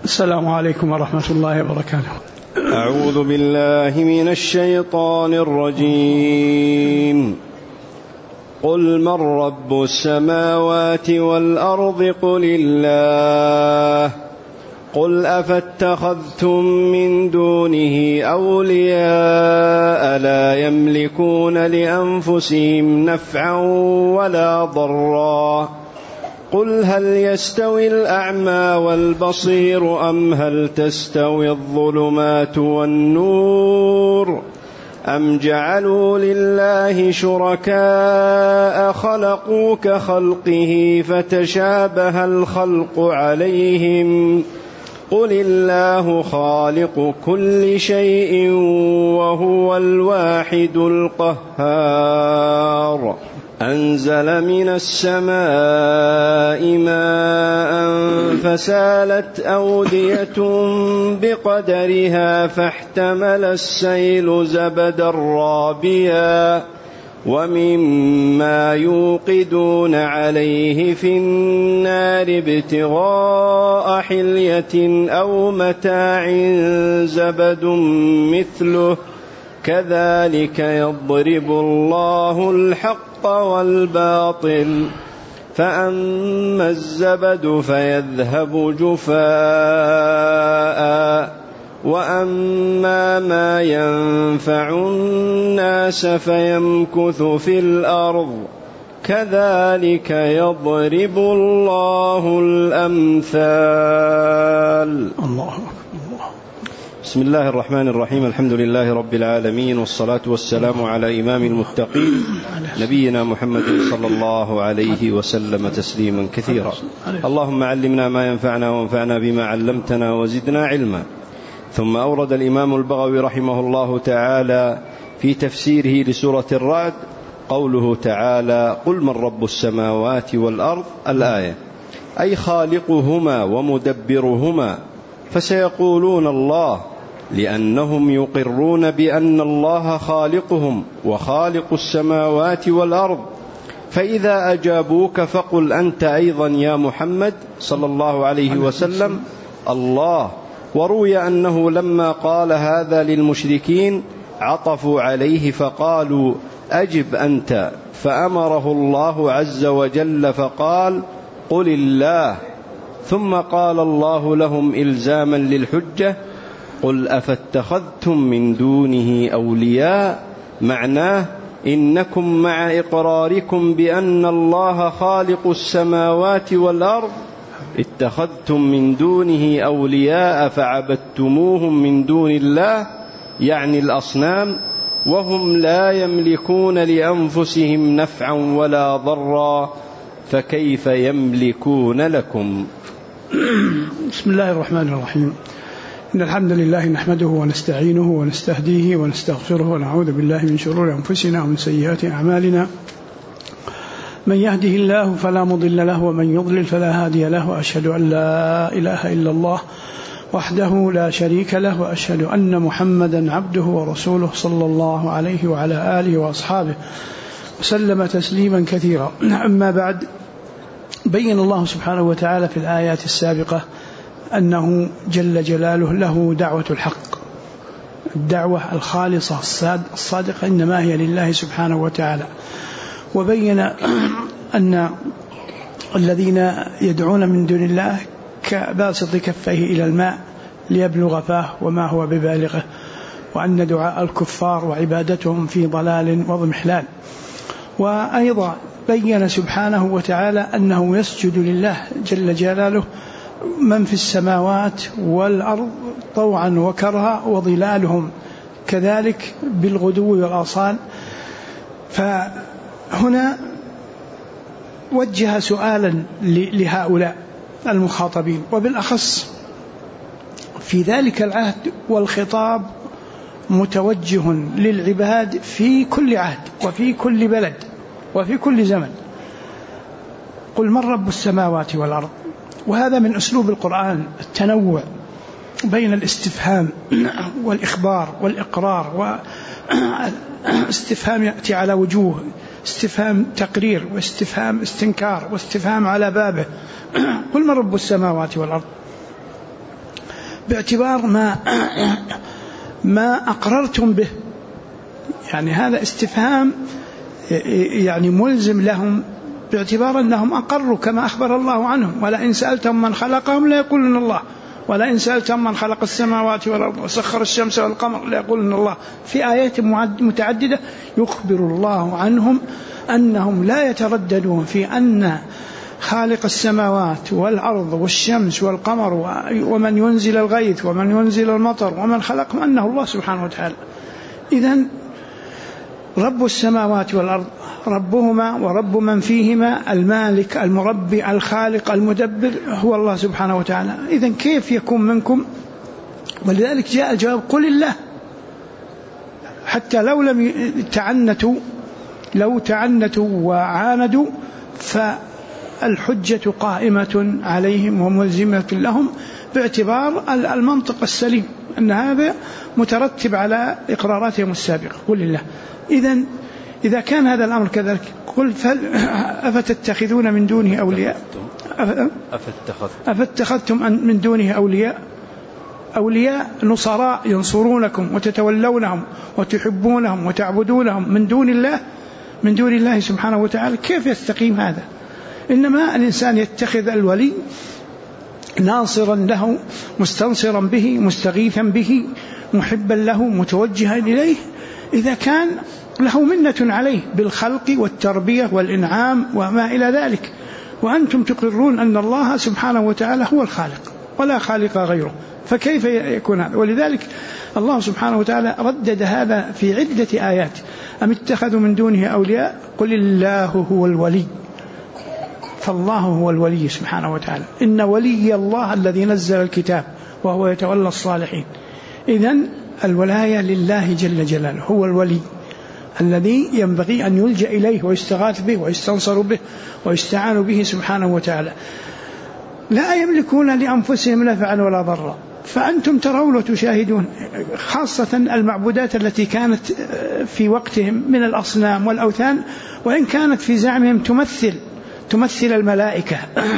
السلام عليكم ورحمة الله وبركاته. أعوذ بالله من الشيطان الرجيم. قل من رب السماوات والأرض قل الله. قل أفاتخذتم من دونه أولياء لا يملكون لأنفسهم نفعا ولا ضرا. قل هل يستوي الأعمى والبصير أم هل تستوي الظلمات والنور أم جعلوا لله شركاء خلقوا كخلقه فتشابه الخلق عليهم. قل الله خالق كل شيء وهو الواحد القهار. أنزل من السماء ماء فسالت أودية بقدرها فاحتمل السيل زبدا رابيا ومما يوقدون عليه في النار ابتغاء حلية أو متاع زبد مثله كذلك يضرب الله الحق والباطل فأما الزبد فيذهب جفاء وأما ما ينفع الناس فيمكث في الأرض كذلك يضرب الله الأمثال. الله. بسم الله الرحمن الرحيم. الحمد لله رب العالمين، والصلاة والسلام على إمام المتقين نبينا محمد صلى الله عليه وسلم تسليما كثيرا. اللهم علمنا ما ينفعنا وانفعنا بما علمتنا وزدنا علما. ثم أورد الإمام البغوي رحمه الله تعالى في تفسيره لسورة الرعد قوله تعالى: قل من رب السماوات والأرض، الآية، أي خالقهما ومدبرهما، فسيقولون الله، لأنهم يقرون بأن الله خالقهم وخالق السماوات والأرض. فإذا أجابوك فقل أنت أيضا يا محمد صلى الله عليه وسلم الله. وروي أنه لما قال هذا للمشركين عطفوا عليه فقالوا أجب أنت، فأمره الله عز وجل فقال قل الله. ثم قال الله لهم إلزاما للحجة: قل أفاتخذتم من دونه أولياء، معناه إنكم مع إقراركم بأن الله خالق السماوات والأرض اتخذتم من دونه أولياء فعبدتموهم من دون الله، يعني الأصنام، وهم لا يملكون لأنفسهم نفعا ولا ضرا، فكيف يملكون لكم؟ بسم الله الرحمن الرحيم. إن الحمد لله نحمده ونستعينه ونستهديه ونستغفره ونعوذ بالله من شرور أنفسنا ومن سيئات أعمالنا. من يهده الله فلا مضل له ومن يضلل فلا هادي له، وأشهد أن لا إله إلا الله وحده لا شريك له، وأشهد أن محمدا عبده ورسوله صلى الله عليه وعلى آله وأصحابه وسلم تسليما كثيرا. أما بعد، بين الله سبحانه وتعالى في الآيات السابقة أنه جل جلاله له دعوة الحق، الدعوة الخالصة الصادقة إنما هي لله سبحانه وتعالى. وبين أن الذين يدعون من دون الله كباسط كفيه إلى الماء ليبلغ فاه وما هو ببالغه، وأن دعاء الكفار وعبادتهم في ضلال واضمحلال. وأيضا بين سبحانه وتعالى أنه يسجد لله جل جلاله من في السماوات والأرض طوعا وكرها وظلالهم كذلك بالغدو والآصال. فهنا وجه سؤالا لهؤلاء المخاطبين، وبالأخص في ذلك العهد، والخطاب متوجه للعباد في كل عهد وفي كل بلد وفي كل زمن. قل من رب السماوات والأرض. وهذا من أسلوب القرآن التنوع بين الاستفهام والإخبار والإقرار، واستفهام يأتي على وجوه: استفهام تقرير، واستفهام استنكار، واستفهام على بابه. قل من رب السماوات والأرض. باعتبار ما أقررتم به. يعني هذا استفهام يعني ملزم لهم باعتبار أنهم أقروا كما أخبر الله عنهم: ولئن سألتم من خلقهم ليقولن الله، ولئن سألتم من خلق السماوات والأرض وسخر الشمس والقمر ليقولن الله. في آيات متعددة يخبر الله عنهم أنهم لا يترددون في أن خالق السماوات والأرض والشمس والقمر ومن ينزل الغيث ومن ينزل المطر ومن خلقهم أنه الله سبحانه وتعالى. إذن رب السماوات والأرض ربهما ورب من فيهما، المالك المربي الخالق المدبر هو الله سبحانه وتعالى. إذن كيف يكون منكم؟ ولذلك جاء الجواب: قل الله. حتى لو لم تعنتوا وعاندوا فالحجة قائمة عليهم وملزمة لهم باعتبار المنطق السليم أن هذا مترتب على إقراراتهم السابقة. قل الله. إذن إذا كان هذا الأمر كذلك قل أفتتخذون من دونه أولياء أفتخذتم من دونه أولياء نصراء ينصرونكم وتتولونهم وتحبونهم وتعبدونهم من دون الله سبحانه وتعالى. كيف يستقيم هذا؟ إنما الإنسان يتخذ الولي ناصرا له مستنصرا به مستغيثا به محبا له متوجها إليه إذا كان له منة عليه بالخلق والتربية والإنعام وما إلى ذلك، وأنتم تقرون أن الله سبحانه وتعالى هو الخالق ولا خالق غيره، فكيف يكون هذا؟ ولذلك الله سبحانه وتعالى ردد هذا في عدة آيات: أم اتخذوا من دونه أولياء قل الله هو الولي. فالله هو الولي سبحانه وتعالى، إن ولي الله الذي نزل الكتاب وهو يتولى الصالحين. إذن الولاية لله جل جلاله، هو الولي الذي ينبغي أن يلجأ إليه ويستغاث به ويستنصر به ويستعان به سبحانه وتعالى. لا يملكون لأنفسهم نفعا ولا ضرا. فأنتم ترون وتشاهدون خاصة المعبودات التي كانت في وقتهم من الأصنام والأوثان، وإن كانت في زعمهم تمثل الملائكة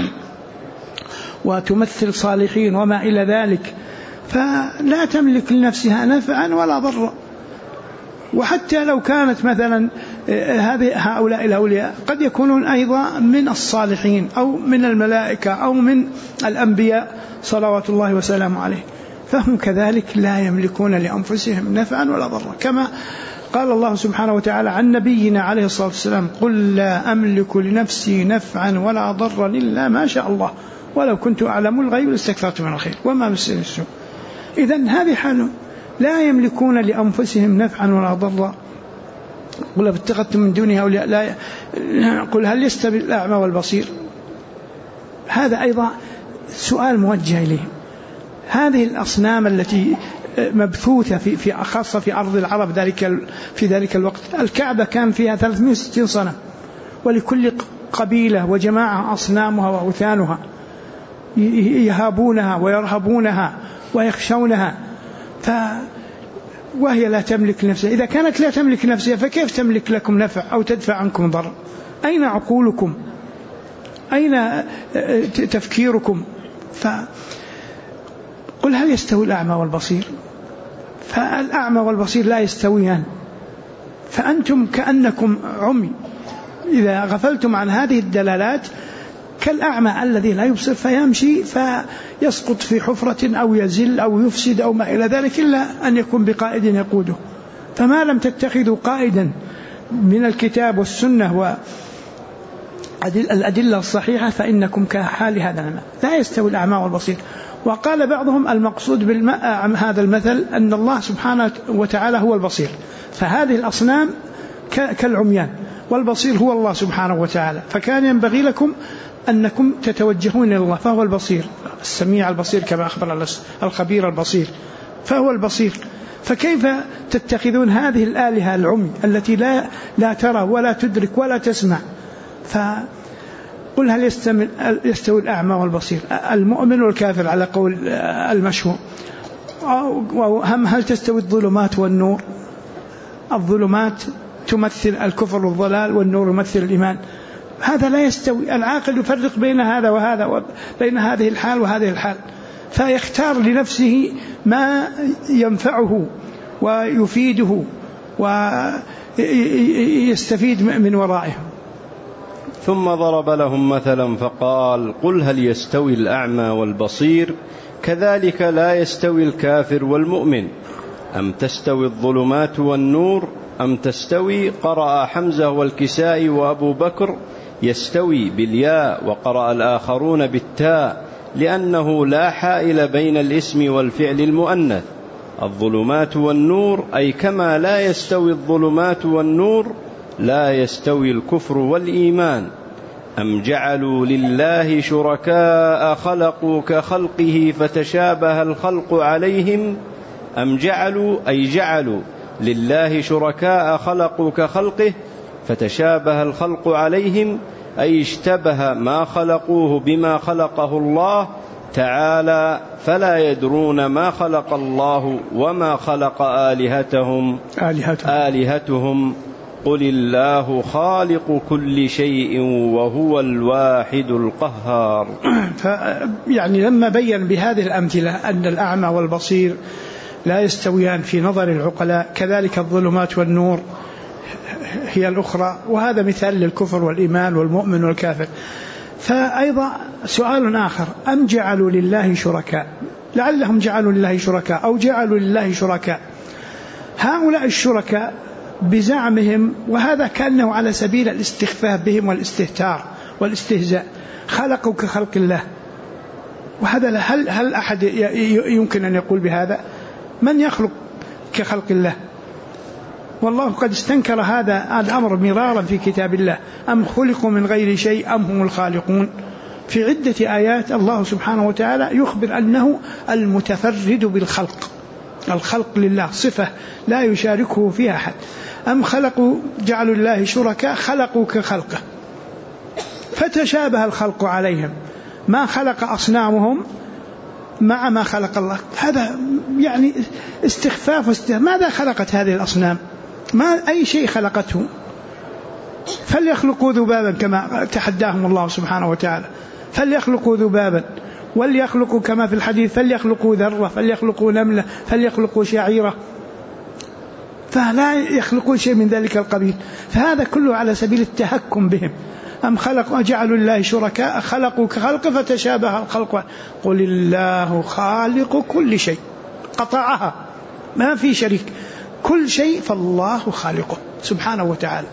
وتمثل صالحين وما إلى ذلك، فلا تملك لنفسها نفعا ولا ضرا. وحتى لو كانت مثلا هؤلاء الأولياء قد يكونون أيضا من الصالحين أو من الملائكة أو من الأنبياء صلوات الله وسلامه عليه، فهم كذلك لا يملكون لأنفسهم نفعا ولا ضرا، كما قال الله سبحانه وتعالى عن نبينا عليه الصلاة والسلام: قل لا أملك لنفسي نفعا ولا ضرا إلا ما شاء الله ولو كنت أعلم الغيب لاستكثرت من الخير وما مسني السوء. إذن هذه حالهم، لا يملكون لأنفسهم نفعا ولا ضرا. قل اتخذتم من دونه أولياء قل هل يستوي الأعمى والبصير؟ هذا أيضا سؤال موجه إليهم. هذه الأصنام التي مبثوثة في خاصة في أرض العرب في ذلك الوقت، الكعبة كان فيها 360 صنم، ولكل قبيلة وجماعة أصنامها وأوثانها يهابونها ويرهبونها ويخشونها، وهي لا تملك نفسها. إذا كانت لا تملك نفسها فكيف تملك لكم نفع أو تدفع عنكم ضر؟ أين عقولكم؟ أين تفكيركم؟ قل هل يستوي الأعمى والبصير؟ فالأعمى والبصير لا يستويان، فأنتم كأنكم عمي إذا غفلتم عن هذه الدلالات، كالأعمى الذي لا يبصر فيمشي فيسقط في حفرة أو يزل أو يفسد أو ما إلى ذلك، إلا أن يكون بقائد يقوده. فما لم تتخذوا قائدا من الكتاب والسنة والأدلة الصحيحة فإنكم كحال هذا الماء، لا يستوي الأعمى والبصير. وقال بعضهم المقصود هذا المثل أن الله سبحانه وتعالى هو البصير، فهذه الأصنام كالعميان، والبصير هو الله سبحانه وتعالى، فكان ينبغي لكم أنكم تتوجهون إلى الله، فهو البصير السميع البصير كما أخبر الخبير البصير، فهو البصير. فكيف تتخذون هذه الآلهة العمي التي لا ترى ولا تدرك ولا تسمع؟ قل هل يستوي الأعمى والبصير، المؤمن والكافر على قول المشهور، هل تستوي الظلمات والنور؟ الظلمات تمثل الكفر والضلال، والنور يمثل الإيمان. هذا لا يستوي. العاقل يفرق بين هذا وهذا، وبين هذه الحال وهذه الحال. فيختار لنفسه ما ينفعه ويفيده ويستفيد من ورائه. ثم ضرب لهم مثلا فقال: قل هل يستوي الأعمى والبصير؟ كذلك لا يستوي الكافر والمؤمن. أم تستوي الظلمات والنور؟ أم تستوي؟ قرأ حمزة والكسائي وأبو بكر يستوي بالياء، وقرأ الآخرون بالتاء، لأنه لا حائل بين الاسم والفعل المؤنث. الظلمات والنور، أي كما لا يستوي الظلمات والنور لا يستوي الكفر والإيمان. أم جعلوا لله شركاء خلقوا كخلقه فتشابه الخلق عليهم. أم جعلوا، أي جعلوا لله شركاء خلقوا كخلقه فتشابه الخلق عليهم، أي اشتبه ما خلقوه بما خلقه الله تعالى، فلا يدرون ما خلق الله وما خلق آلهتهم. قل الله خالق كل شيء وهو الواحد القهار. يعني لما بين بهذه الأمثلة أن الأعمى والبصير لا يستويان في نظر العقلاء، كذلك الظلمات والنور هي الأخرى، وهذا مثال للكفر والإيمان والمؤمن والكافر. فأيضا سؤال آخر: أم جعلوا لله شركاء؟ لعلهم جعلوا لله شركاء أو جعلوا لله شركاء. هؤلاء الشركاء بزعمهم، وهذا كأنه على سبيل الاستخفاف بهم والاستهتار والاستهزاء، خلقوا كخلق الله. وهذا هل أحد يمكن أن يقول بهذا؟ من يخلق كخلق الله؟ والله قد استنكر هذا الأمر مرارا في كتاب الله: أم خلقوا من غير شيء أم هم الخالقون. في عدة آيات الله سبحانه وتعالى يخبر أنه المتفرد بالخلق، الخلق لله صفة لا يشاركه فيها أحد. أم خلقوا، جعلوا الله شركاء خلقوا كخلقه فتشابه الخلق عليهم، ما خلق أصنامهم مع ما خلق الله. هذا يعني استخفاف ماذا خلقت هذه الأصنام؟ ما أي شيء خلقته؟ فليخلقوا ذبابا كما تحداهم الله سبحانه وتعالى، فليخلقوا ذبابا، وليخلقوا كما في الحديث فليخلقوا ذرة، فليخلقوا نملة، فليخلقوا شعيرة، فلا يخلقون شيء من ذلك القبيل. فهذا كله على سبيل التهكم بهم. أم خلقوا جعلوا الله شركاء خلقوا كخلق فتشابه الخلق. قل الله خالق كل شيء، قطعها، ما في شريك، كل شيء فالله خالقه سبحانه وتعالى،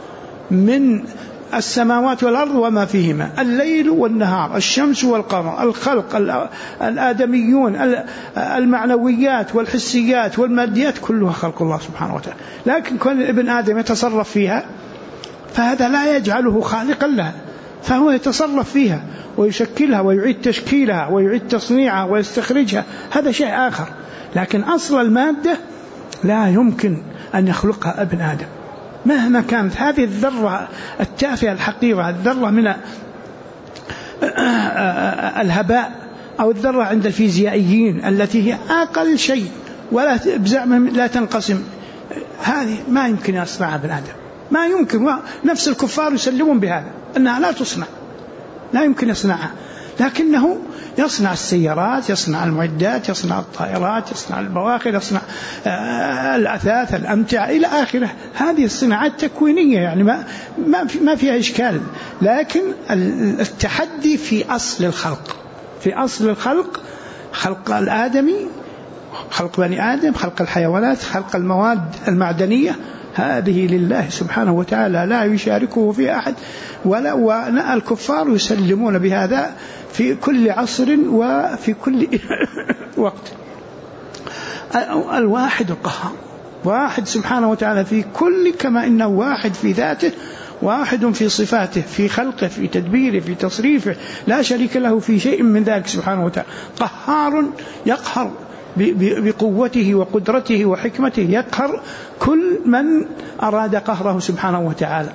من السماوات والأرض وما فيهما، الليل والنهار، الشمس والقمر، الخلق، الآدميون، المعنويات والحسيات والماديات، كلها خلق الله سبحانه وتعالى. لكن كون ابن آدم يتصرف فيها فهذا لا يجعله خالقا لها، فهو يتصرف فيها ويشكلها ويعيد تشكيلها ويعيد تصنيعها ويستخرجها، هذا شيء آخر. لكن أصل المادة لا يمكن أن يخلقها ابن آدم مهما كانت هذه الذرة التافهة الحقيرة، الذرة من الهباء أو الذرة عند الفيزيائيين التي هي أقل شيء ولا بزعم لا تنقسم، هذه ما يمكن يصنعها ابن آدم، ما يمكن. نفس الكفار يسلمون بهذا أنها لا تصنع، لا يمكن يصنعها، لكنه يصنع السيارات، يصنع المعدات، يصنع الطائرات، يصنع البواخر، يصنع الأثاث، الأمتعة إلى آخره. هذه الصناعات تكوينية يعني ما فيها إشكال، لكن التحدي في أصل الخلق، في أصل الخلق، خلق الآدمي، خلق بني آدم، خلق الحيوانات، خلق المواد المعدنية، هذه لله سبحانه وتعالى لا يشاركه في أحد، والكفار يسلمون بهذا في كل عصر وفي كل وقت. الواحد القهار، واحد سبحانه وتعالى في كل، كما إنه واحد في ذاته، واحد في صفاته، في خلقه، في تدبيره، في تصريفه، لا شريك له في شيء من ذلك سبحانه وتعالى. قهار يقهر بقوته وقدرته وحكمته، يقهر كل من أراد قهره سبحانه وتعالى.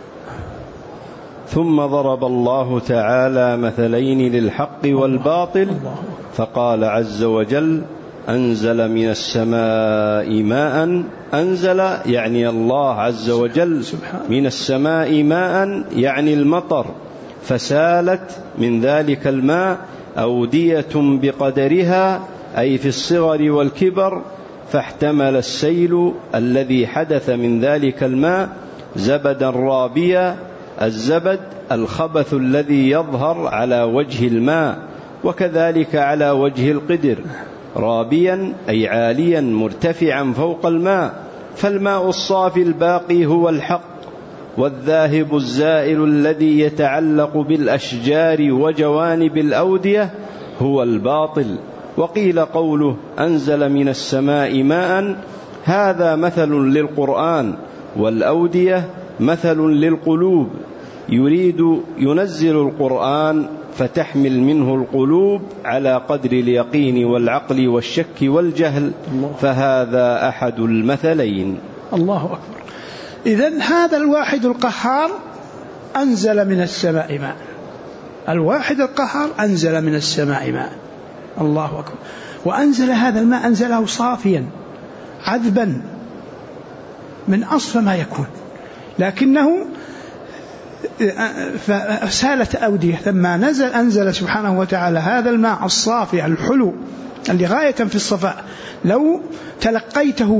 ثم ضرب الله تعالى مثلين للحق والباطل، فقال عز وجل: أنزل من السماء ماء. أنزل يعني الله عز وجل من السماء ماء يعني المطر، فسالت من ذلك الماء أودية بقدرها أي في الصغر والكبر، فاحتمل السيل الذي حدث من ذلك الماء زبدا رابيا. الزبد الخبث الذي يظهر على وجه الماء، وكذلك على وجه القدر. رابيا أي عاليا مرتفعا فوق الماء، فالماء الصافي الباقي هو الحق، والذاهب الزائل الذي يتعلق بالأشجار وجوانب الأودية هو الباطل. وقيل قوله أنزل من السماء ماء هذا مثل للقرآن، والأودية مثل للقلوب، يريد ينزل القرآن فتحمل منه القلوب على قدر اليقين والعقل والشك والجهل، فهذا أحد المثلين. الله أكبر. إذن هذا الواحد القهار أنزل من السماء ماء، الواحد القهار أنزل من السماء ماء. الله أكبر. وأنزل هذا الماء أنزله صافيا عذبا من أصف ما يكون، لكنه فسالت أودية. لما أنزل سبحانه وتعالى هذا الماء الصافي الحلو اللي غاية في الصفاء، لو تلقيته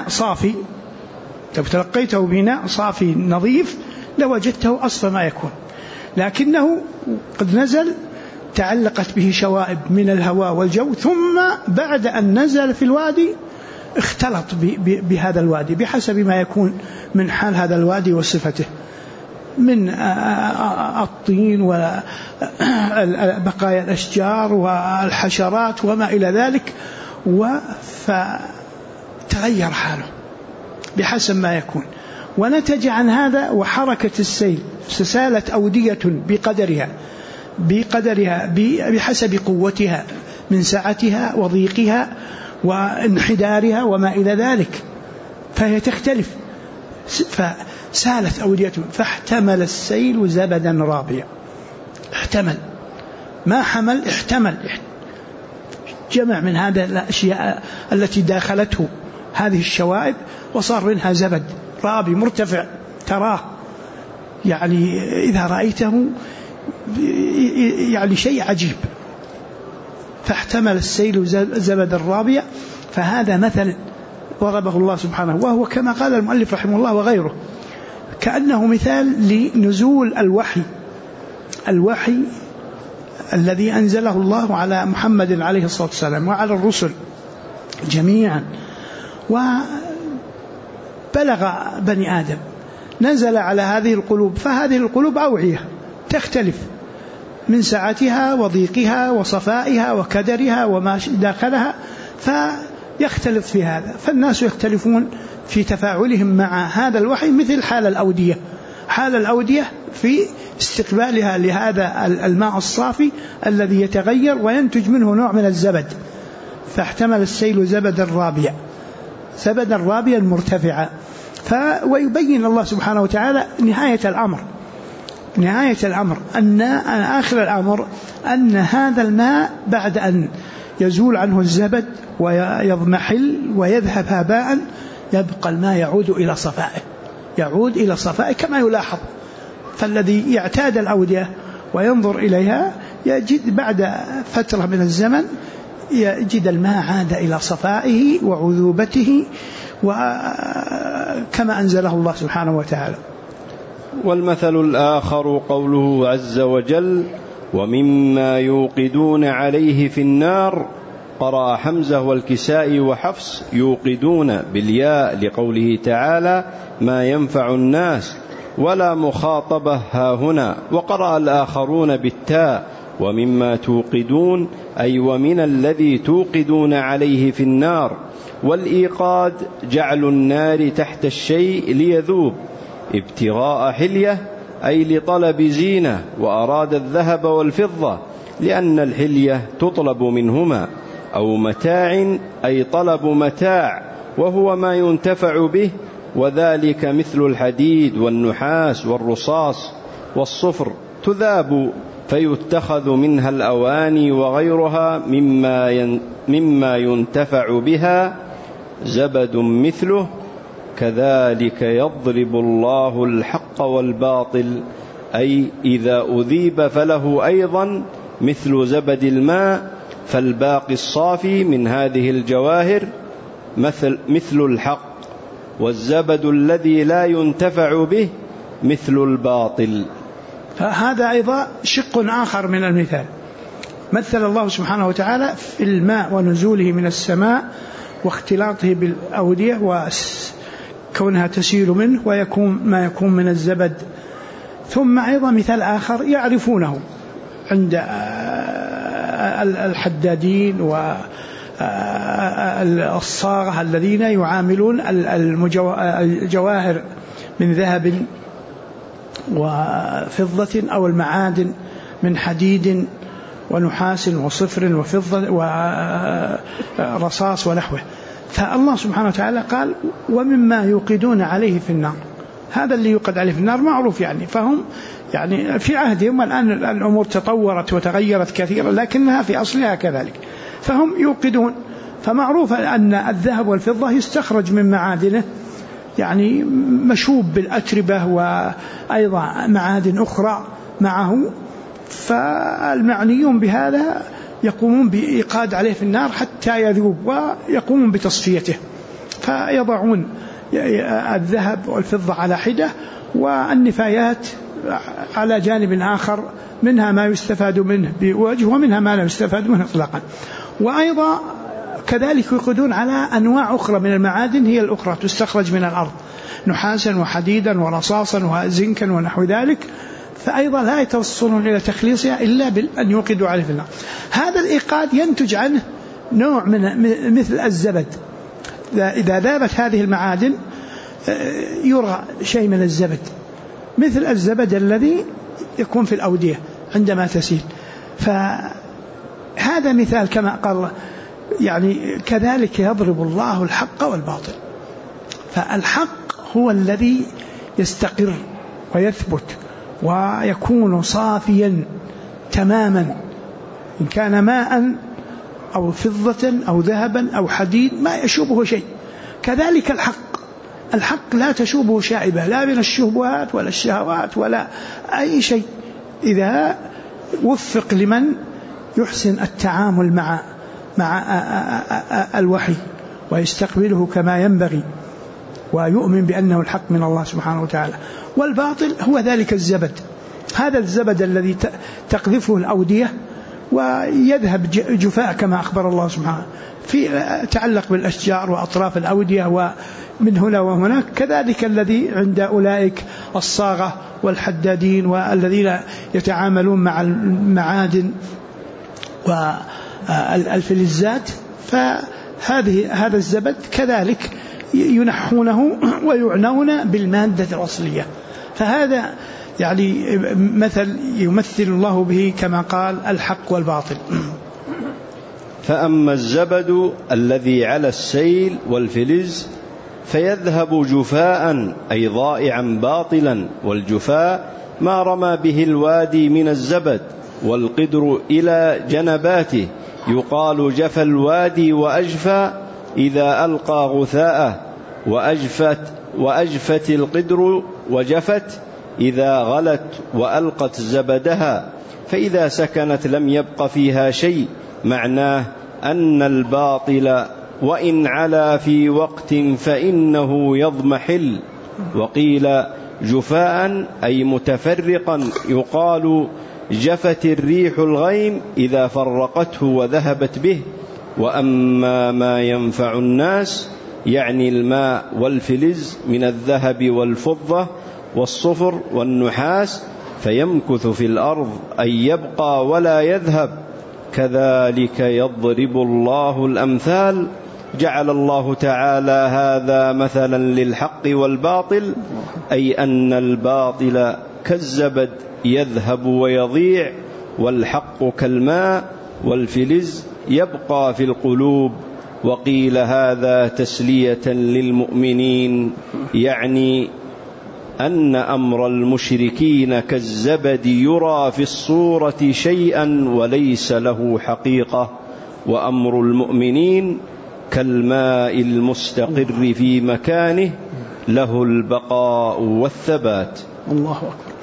بناء صافي نظيف لوجدته أصف ما يكون، لكنه قد نزل تعلقت به شوائب من الهواء والجو، ثم بعد أن نزل في الوادي اختلط بهذا الوادي بحسب ما يكون من حال هذا الوادي وصفته من الطين وبقايا الأشجار والحشرات وما إلى ذلك، فتغير حاله بحسب ما يكون. ونتج عن هذا وحركة السيل، سالت أودية بقدرها بحسب قوتها من سعتها وضيقها وانحدارها وما إلى ذلك، فهي تختلف. فسالت أودية فاحتمل السيل زبدا رابيا. احتمل، ما حمل، احتمل، جمع من هذا الأشياء التي داخلته هذه الشوائب، وصار منها زبد رابي مرتفع تراه يعني إذا رأيته يعني شيء عجيب. فاحتمل السيل زبدا رابيا، فهذا مثل ضربه الله سبحانه، وهو كما قال المؤلف رحمه الله وغيره كأنه مثال لنزول الوحي الذي أنزله الله على محمد عليه الصلاة والسلام وعلى الرسل جميعا، وبلغ بني آدم، نزل على هذه القلوب، فهذه القلوب أوعية تختلف من سعتها وضيقها وصفائها وكدرها وما داخلها، فيختلط في هذا. فالناس يختلفون في تفاعلهم مع هذا الوحي، مثل حال الأودية في استقبالها لهذا الماء الصافي الذي يتغير وينتج منه نوع من الزبد. فاحتمل السيل زبدا رابيا مرتفعا. ويبين الله سبحانه وتعالى نهاية الأمر أن آخر الأمر أن هذا الماء بعد أن يزول عنه الزبد ويضمحل ويذهب هباء، يبقى الماء يعود إلى صفائه كما يلاحظ. فالذي يعتاد الأودية وينظر إليها يجد بعد فترة من الزمن يجد الماء عاد إلى صفائه وعذوبته وكما أنزله الله سبحانه وتعالى. والمثل الآخر قوله عز وجل ومما يوقدون عليه في النار، قرأ حمزة والكسائي وحفص يوقدون بالياء لقوله تعالى ما ينفع الناس، ولا مخاطبة هاهنا. وقرأ الآخرون بالتاء ومما توقدون أي ومن الذي توقدون عليه في النار. والإيقاد جعل النار تحت الشيء ليذوب، ابتغاء حلية أي لطلب زينة، وأراد الذهب والفضة لأن الحلية تطلب منهما، أو متاع أي طلب متاع وهو ما ينتفع به، وذلك مثل الحديد والنحاس والرصاص والصفر تذاب فيتخذ منها الأواني وغيرها مما ينتفع بها، زبد مثله كذلك يضرب الله الحق والباطل، أي إذا أذيب فله أيضا مثل زبد الماء، فالباقي الصافي من هذه الجواهر مثل الحق، والزبد الذي لا ينتفع به مثل الباطل. فهذا أيضا شق آخر من المثال. مثل الله سبحانه وتعالى في الماء ونزوله من السماء واختلاطه بالأودية وكونها تسيل منه ويكون ما يكون من الزبد. ثم أيضا مثال آخر يعرفونه عند الحدادين والصاغة الذين يعاملون الجواهر من ذهب وفضة أو المعادن من حديد ونحاس وصفر وفضة ورصاص ونحوه. فالله سبحانه وتعالى قال ومما يوقدون عليه في النار. هذا اللي يوقد عليه في النار معروف يعني، فهم يعني في عهدهم، والآن الأمور تطورت وتغيرت كثيرا لكنها في أصلها كذلك، فهم يوقدون. فمعروف أن الذهب والفضة يستخرج من معادنه يعني مشوب بالأتربة وأيضا معادن أخرى معه، فالمعنيون بهذا يقومون بإيقاد عليه في النار حتى يذوب ويقومون بتصفيته، فيضعون الذهب والفضة على حدة والنفايات على جانب آخر، منها ما يستفاد منه بوجه ومنها ما لا يستفاد منه إطلاقا. وأيضا كذلك يقودون على أنواع أخرى من المعادن هي الأخرى تستخرج من الأرض، نحاسا وحديدا ورصاصا وزنكا ونحو ذلك، فأيضا لا يتوصلون إلى تخليصها إلا بأن يوقدوا عليه في النار. هذا الإيقاد ينتج عنه نوع من مثل الزبد. إذا ذابت هذه المعادن يرى شيء من الزبد مثل الزبد الذي يكون في الأودية عندما تسيل. فهذا مثال كما قال يعني كذلك يضرب الله الحق والباطل. فالحق هو الذي يستقر ويثبت ويكون صافيا تماما، إن كان ماء أو فضة أو ذهبا أو حديد ما يشوبه شيء. كذلك الحق لا تشوبه شائبة، لا من الشهوات ولا الشهوات ولا أي شيء، إذا وفق لمن يحسن التعامل مع الوحي ويستقبله كما ينبغي ويؤمن بأنه الحق من الله سبحانه وتعالى. والباطل هو ذلك الزبد، هذا الزبد الذي تقذفه الأودية ويذهب جفاء كما أخبر الله سبحانه، في تعلق بالأشجار وأطراف الأودية ومن هنا وهناك. كذلك الذي عند أولئك الصاغة والحدادين والذين يتعاملون مع المعادن والفلزات، فهذا الزبد كذلك ينحونه ويعنون بالمادة الأصلية. فهذا يعني مثل يمثل الله به كما قال الحق والباطل. فأما الزبد الذي على السيل والفلز فيذهب جفاء أي ضائعا باطلا، والجفاء ما رمى به الوادي من الزبد، والقدر إلى جنباته يقال جفى الوادي وأجفى إذا ألقى غثاءه، وأجفت القدر وجفت إذا غلت وألقت زبدها، فإذا سكنت لم يبق فيها شيء. معناه أن الباطل وإن علا في وقت فإنه يضمحل. وقيل جفاء أي متفرقا، يقال جفت الريح الغيم إذا فرقته وذهبت به. وأما ما ينفع الناس يعني الماء والفلز من الذهب والفضة والصفر والنحاس فيمكث في الأرض أي يبقى ولا يذهب. كذلك يضرب الله الأمثال. جعل الله تعالى هذا مثلا للحق والباطل، أي أن الباطل كالزبد يذهب ويضيع، والحق كالماء والفلز يبقى في القلوب. وقيل هذا تسلية للمؤمنين، يعني أن أمر المشركين كالزبد يرى في الصورة شيئا وليس له حقيقة، وأمر المؤمنين كالماء المستقر في مكانه له البقاء والثبات. الله أكبر.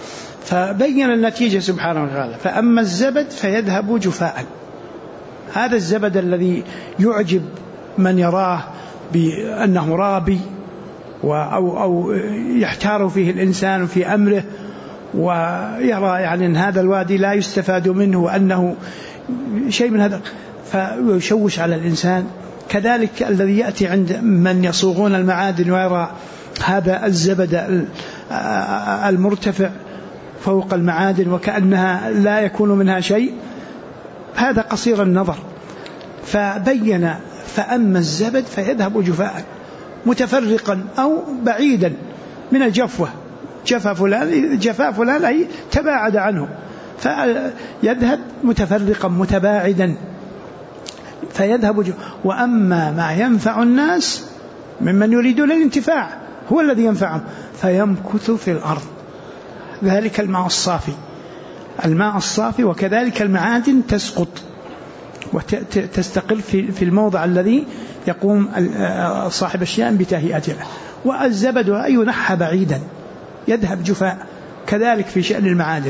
فبين النتيجة سبحانه وتعالى. فأما الزبد فيذهب جفاء. هذا الزبد الذي يعجب من يراه بأنه رابي أو يحتار فيه الإنسان في أمره، ويرى يعني أن هذا الوادي لا يستفاد منه وأنه شيء من هذا فيشوش على الإنسان. كذلك الذي يأتي عند من يصوغون المعادن ويرى هذا الزبد المرتفع فوق المعادن وكأنها لا يكون منها شيء، هذا قصير النظر. فبين فأما الزبد فيذهب جفاء متفرقا أو بعيدا من الجفوة، جفاء فلان أي تباعد عنه، فيذهب متفرقا متباعدا فيذهب وأما ما ينفع الناس ممن يريدون الانتفاع هو الذي ينفعهم فيمكث في الأرض. ذلك الماء الصافي. وكذلك المعادن تسقط وتستقر في الموضع الذي يقوم صاحب الشأن بتهيئته. والزبد ينحى بعيدا يذهب جفاء، كذلك في شأن المعادن.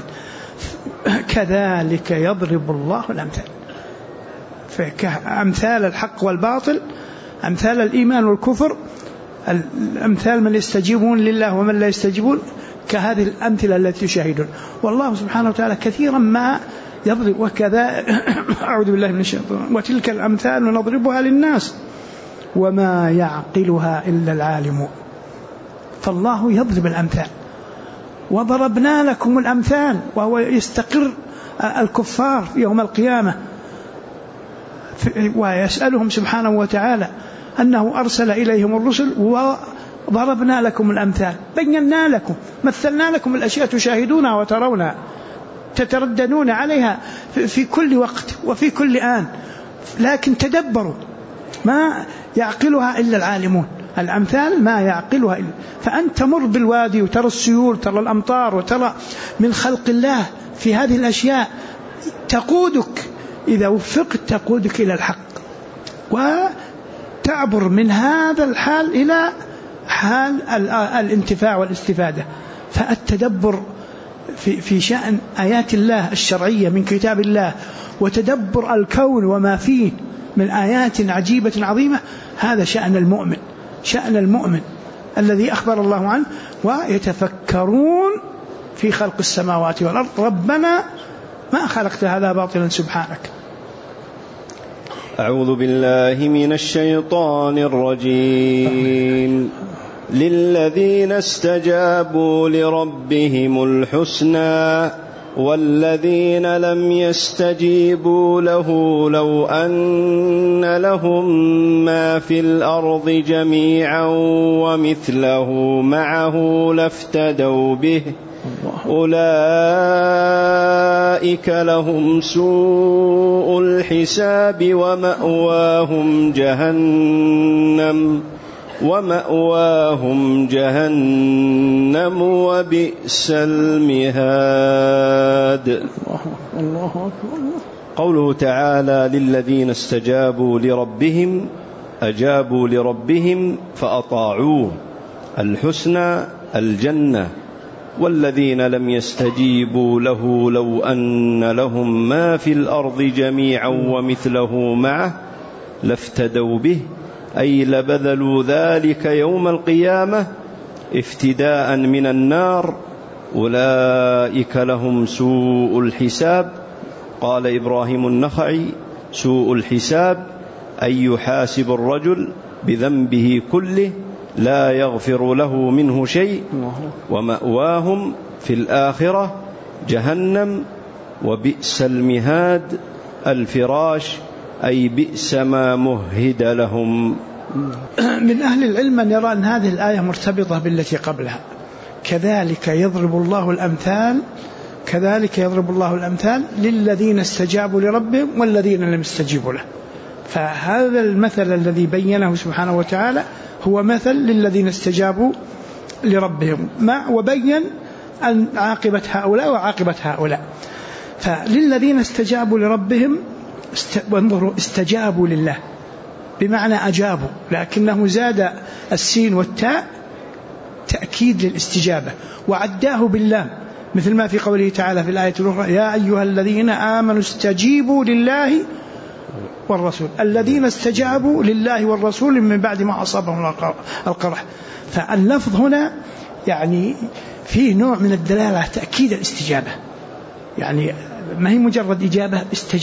كذلك يضرب الله الأمثال، فأمثال الحق والباطل، أمثال الإيمان والكفر، الأمثال من يستجيبون لله ومن لا يستجيبون، كهذه الأمثلة التي يشاهدون. والله سبحانه وتعالى كثيرا ما يضرب وكذا أعوذ بالله من الشيطان وتلك الأمثال نضربها للناس وما يعقلها إلا العالمون. فالله يضرب الأمثال. وضربنا لكم الأمثال، وهو يستقر الكفار يوم القيامة ويسألهم سبحانه وتعالى أنه أرسل إليهم الرسل وضربنا لكم الأمثال، بينا لكم، مثلنا لكم الأشياء تشاهدونها وترونها تترددون عليها في كل وقت وفي كل آن، لكن تدبروا ما يعقلها إلا العالمون. الأمثال ما يعقلها إلا. فأنت تمر بالوادي وترى السيول، ترى الأمطار، وترى من خلق الله في هذه الأشياء تقودك إذا وفقت تقودك إلى الحق، وتعبر من هذا الحال إلى حال الانتفاع والاستفادة. فالتدبر في شأن آيات الله الشرعية من كتاب الله وتدبر الكون وما فيه من آيات عجيبة عظيمة، هذا شأن المؤمن الذي أخبر الله عنه. ويتفكرون في خلق السماوات والأرض ربنا ما خلقت هذا باطلا سبحانك. أعوذ بالله من الشيطان الرجيم. للذين استجابوا لربهم الحسنى والذين لم يستجيبوا له لو أن لهم ما في الأرض جميعا ومثله معه لافتدوا به أولئك لهم سوء الحساب ومأواهم جهنم وبئس المهاد. قوله تعالى للذين استجابوا لربهم، أجابوا لربهم فأطاعوه، الحسنى الجنة. والذين لم يستجيبوا له لو أن لهم ما في الأرض جميعا ومثله معه لافتدوا به، أي لبذلوا ذلك يوم القيامة افتداء من النار، أولئك لهم سوء الحساب. قال إبراهيم النخعي سوء الحساب أي يحاسب الرجل بذنبه كله لا يغفر له منه شيء، ومأواهم في الآخرة جهنم، وبئس المهاد الفراش أي بئس ما مهد لهم. من أهل العلم من يرى أن هذه الآية مرتبطة بالتي قبلها. كذلك يضرب الله الأمثال للذين استجابوا لربهم والذين لم يستجيبوا له. فهذا المثل الذي بينه سبحانه وتعالى هو مثل للذين استجابوا لربهم، وبين أن عاقبة هؤلاء وعاقبة هؤلاء. فللذين استجابوا لربهم، وانظروا استجابوا لله بمعنى أجابوا، لكنه زاد السين والتاء تأكيد للاستجابة، وعداه باللام مثل ما في قوله تعالى في الآية الأخرى: يا أيها الذين آمنوا استجيبوا لله والرسول. الذين استجابوا لله والرسول من بعد ما أصابهم القرح. فاللفظ هنا يعني فيه نوع من الدلالة تأكيد الاستجابة، يعني ما هي مجرد إجابة،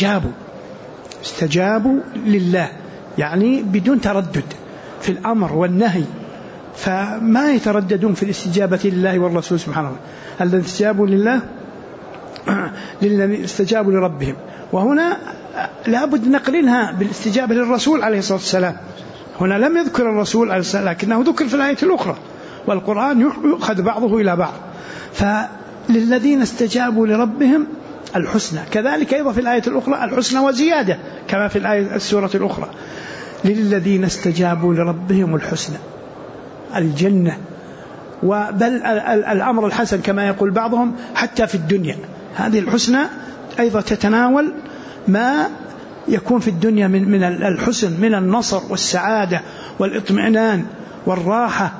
استجابوا لله، يعني بدون تردد في الأمر والنهي، فما يترددون في الاستجابة لله والرسول سبحانه وتعالى. الذين استجابوا لله للذين استجابوا لربهم، وهنا لابد نقلنها بالاستجابة للرسول عليه الصلاة والسلام. هنا لم يذكر الرسول عليه الصلاة والسلام، لكنه ذكر في الآية الأخرى، والقرآن يؤخذ بعضه إلى بعض. فللذين استجابوا لربهم الحسنى، كذلك أيضا في الآية الأخرى الحسنى وزيادة كما في الآية السورة الأخرى: للذين استجابوا لربهم الحسنى، الجنة، وبل الأمر الحسن كما يقول بعضهم حتى في الدنيا. هذه الحسنى أيضا تتناول ما يكون في الدنيا من الحسن، من النصر والسعادة والإطمئنان والراحة.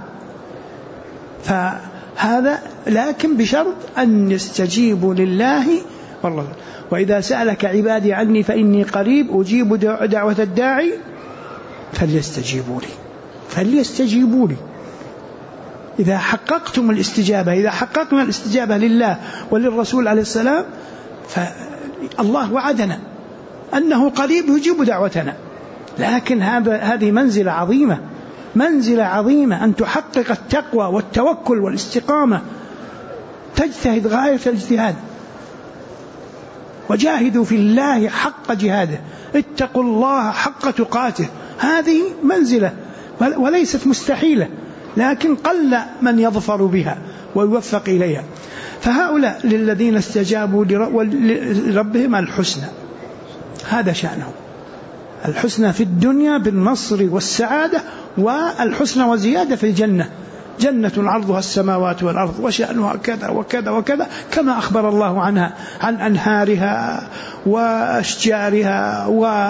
فهذا لكن بشرط أن يستجيبوا لله والرسول. وإذا سألك عبادي عني فإني قريب أجيب دعوة الداعي فليستجيبوا لي. إذا حققتم الاستجابة، إذا حققنا الاستجابة لله وللرسول عليه السلام، فالله وعدنا أنه قريب يجيب دعوتنا. لكن هذه منزلة عظيمة أن تحقق التقوى والتوكل والاستقامة، تجتهد غاية الاجتهاد، وجاهدوا في الله حق جهاده، اتقوا الله حق تقاته. هذه منزلة وليست مستحيلة، لكن قل من يظفر بها ويوفق إليها. فهؤلاء للذين استجابوا لربهم الحسنى، هذا شأنهم، الحسنى في الدنيا بالنصر والسعادة، والحسنى وزيادة في الجنة، جنة عرضها السماوات والأرض وشأنها كذا وكذا وكذا، كما أخبر الله عنها، عن أنهارها وأشجارها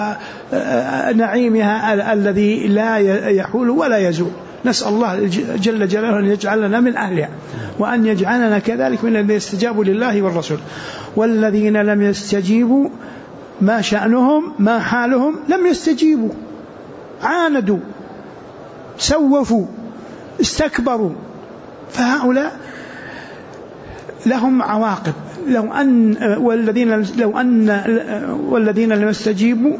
ونعيمها الذي لا يحول ولا يزول. نسأل الله جل جلاله أن يجعلنا من أهلها، وأن يجعلنا كذلك من الذين استجابوا لله والرسول. والذين لم يستجيبوا، ما شأنهم، ما حالهم؟ لم يستجيبوا، عاندوا، سوفوا، استكبروا. فهؤلاء لهم عواقب. والذين لم يستجيبوا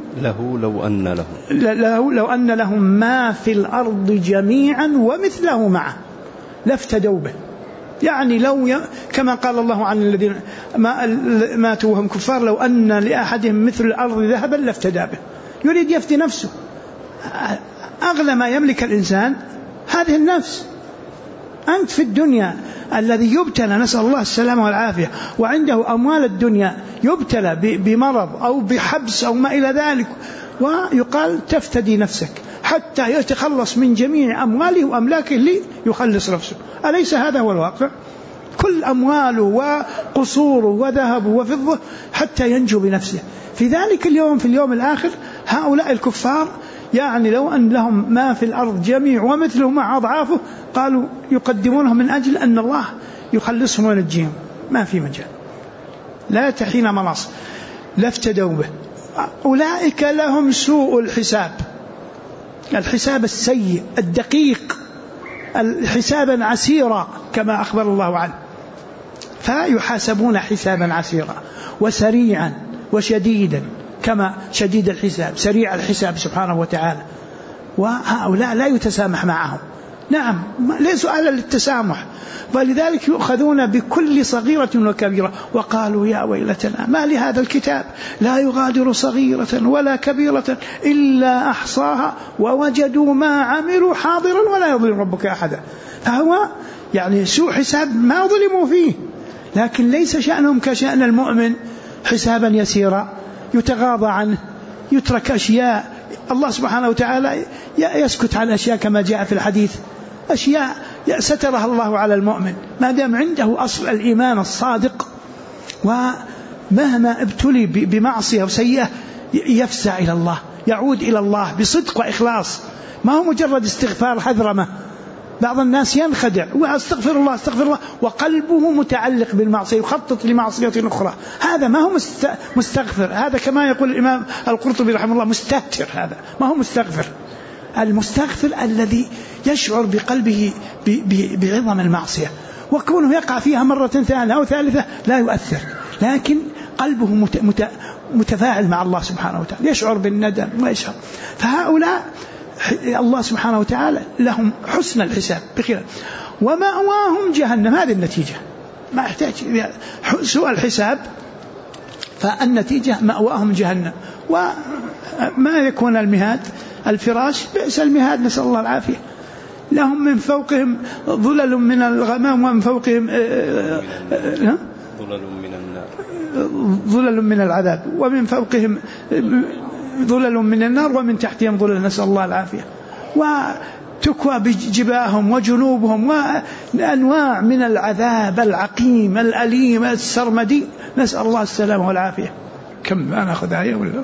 لو أن لهم ما في الأرض جميعا ومثله معه لافتدوا به. يعني كما قال الله عن الذين ماتوا وهم كفار: لو أن لأحدهم مثل الأرض ذهبا لافتدى به. يريد يفدي نفسه. أغلى ما يملك الإنسان هذه النفس. أنت في الدنيا الذي يبتلى، نسأل الله السلامة والعافية، وعنده أموال الدنيا يبتلى بمرض أو بحبس أو ما إلى ذلك، ويقال تفتدي نفسك حتى يتخلص من جميع أمواله وأملاكه ليخلص نفسه. أليس هذا هو الواقع؟ كل أمواله وقصوره وذهبه وفضه حتى ينجو بنفسه. في ذلك اليوم، في اليوم الآخر، هؤلاء الكفار يعني لو أن لهم ما في الأرض جميع ومثله مع أضعافه، قالوا يقدمونه من أجل أن الله يخلصهم وينجيهم. ما في مجال، لا تحين مناص، لافتدوا به. أولئك لهم سوء الحساب، الحساب السيء الدقيق، حسابا عسيرا كما أخبر الله عنه. فيحاسبون حسابا عسيرا وسريعا وشديدا، كما شديد الحساب سريع الحساب سبحانه وتعالى. وهؤلاء لا يتسامح معهم، نعم ليسوا أهلا للتسامح، ولذلك يؤخذون بكل صغيرة وكبيرة. وقالوا يا ويلتنا ما لهذا الكتاب لا يغادر صغيرة ولا كبيرة إلا أحصاها ووجدوا ما عملوا حاضرا ولا يظلم ربك أحدا. فهو يعني سوء حساب ما ظلموا فيه، لكن ليس شأنهم كشأن المؤمن حسابا يسيرا يتغاضى عنه، يترك أشياء. الله سبحانه وتعالى يسكت عن أشياء كما جاء في الحديث، أشياء سترها الله على المؤمن ما دام عنده أصل الإيمان الصادق، ومهما ابتلي بمعصية وسيئة يفزع إلى الله، يعود إلى الله بصدق وإخلاص، ما هو مجرد استغفار حذرمة بعض الناس ينخدع واستغفر الله استغفر الله وقلبه متعلق بالمعصية، يخطط لمعصية أخرى، هذا ما هو مستغفر، هذا كما يقول الإمام القرطبي رحمه الله مستهتر، هذا ما هو مستغفر. المستغفر الذي يشعر بقلبه بعظم المعصية، وكونه يقع فيها مرة ثانية أو ثالثة لا يؤثر، لكن قلبه متفاعل مع الله سبحانه وتعالى، يشعر بالندم ويشعر. فهؤلاء الله سبحانه وتعالى لهم حسن الحساب بخير، ومأواهم جهنم. هذه النتيجة، ما يحتاج سوء الحساب، فالنتيجة مأواهم جهنم. وما يكون المهاد الفراش، بئس المهاد، نسأل الله العافية. لهم من فوقهم ظلل من الغمام ومن فوقهم ظلل من العذاب ومن فوقهم ظلل من النار ومن تحتهم ظلل، نسأل الله العافية. وتكوى بجباههم وجنوبهم وأنواع من العذاب العقيم الأليم السرمدي، نسأل الله السلامة والعافية. كم أنا أخذ آية ولا؟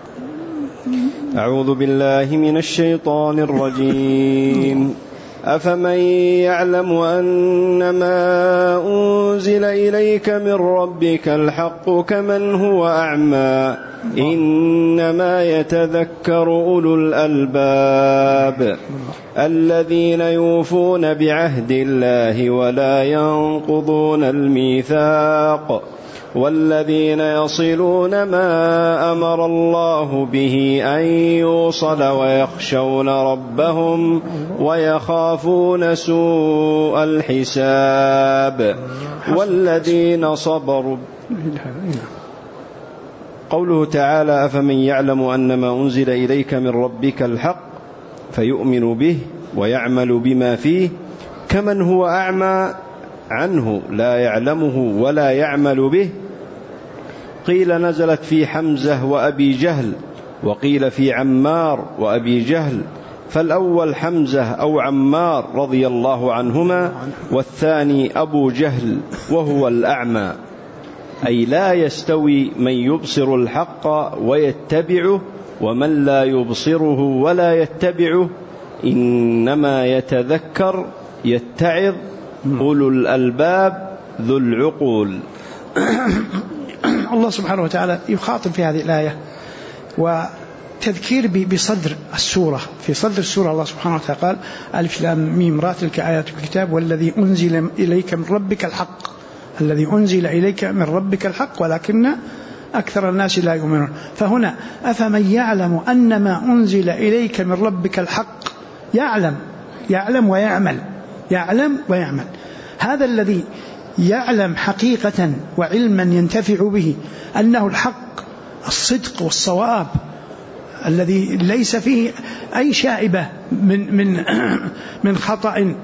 أعوذ بالله من الشيطان الرجيم. أفمن يعلم أنما أنزل إليك من ربك الحق كمن هو أعمى إنما يتذكر أولو الألباب الذين يوفون بعهد الله ولا ينقضون الميثاق والذين يصلون ما أمر الله به أن يوصل ويخشون ربهم ويخافون سوء الحساب والذين صبروا. قوله تعالى: أفمن يعلم أنما أنزل إليك من ربك الحق فيؤمن به ويعمل بما فيه كمن هو أعمى عنه لا يعلمه ولا يعمل به. قيل نزلت في حمزة وأبي جهل، وقيل في عمار وأبي جهل، فالأول حمزة أو عمار رضي الله عنهما، والثاني أبو جهل وهو الأعمى. أي لا يستوي من يبصر الحق ويتبعه ومن لا يبصره ولا يتبعه، إنما يتذكر يتعظ أولو الألباب ذو العقول. الله سبحانه وتعالى يخاطب في هذه الآية وتذكير بصدر السورة. في صدر السورة الله سبحانه وتعالى قال: ألف لام ميم را تلك آيات الكتاب والذي أنزل إليك من ربك الحق. الذي أنزل إليك من ربك الحق ولكن أكثر الناس لا يؤمنون. فهنا أفمن يعلم أنما أنزل إليك من ربك الحق، يعلم ويعمل، يعلم ويعمل. هذا الذي يعلم حقيقة وعلما ينتفع به أنه الحق، الصدق والصواب الذي ليس فيه أي شائبة من خطأ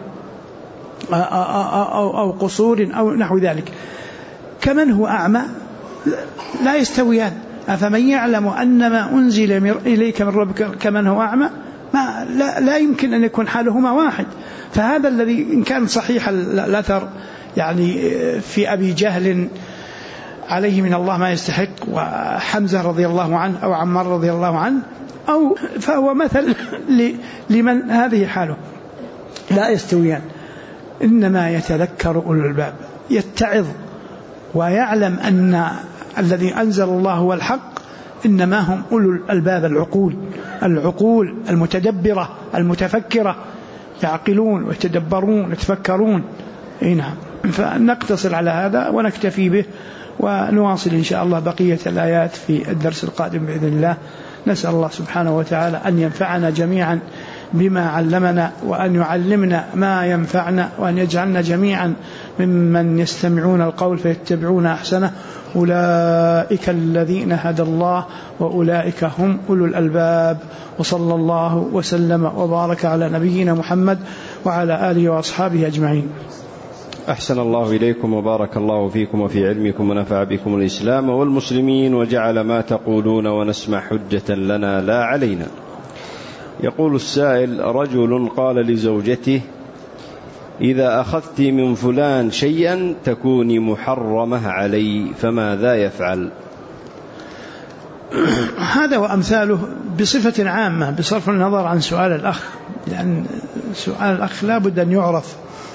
أو قصور أو نحو ذلك، كمن هو أعمى لا يستويان. أفمن يعلم أنما أنزل إليك من ربك كمن هو أعمى، لا يمكن أن يكون حالهما واحد. فهذا الذي إن كان صحيح الأثر يعني في أبي جهل عليه من الله ما يستحق، وحمزة رضي الله عنه أو عمار رضي الله عنه، أو فهو مثل لمن هذه حاله، لا يستويان. إنما يتذكر أولو الألباب، يتعظ ويعلم أن الذي أنزل الله هو الحق، إنما هم أولو الألباب، العقول المتدبرة المتفكرة، يعقلون ويتدبرون ويتفكرون. نعم. فنقتصر على هذا ونكتفي به، ونواصل إن شاء الله بقية الآيات في الدرس القادم بإذن الله. نسأل الله سبحانه وتعالى أن ينفعنا جميعا بما علمنا، وأن يعلمنا ما ينفعنا، وأن يجعلنا جميعا ممن يستمعون القول فيتبعون أحسنه. أولئك الذين هدى الله وأولئك هم أولو الألباب. وصلى الله وسلم وبارك على نبينا محمد وعلى آله وأصحابه أجمعين. أحسن الله إليكم وبارك الله فيكم وفي علمكم ونفع بكم الإسلام والمسلمين، وجعل ما تقولون ونسمع حجة لنا لا علينا. يقول السائل: رجل قال لزوجته: إذا أخذت من فلان شيئا تكوني محرمة علي، فماذا يفعل؟ هذا وأمثاله بصفة عامة بصرف النظر عن سؤال الأخ، لأن سؤال الأخ لا بد أن يعرف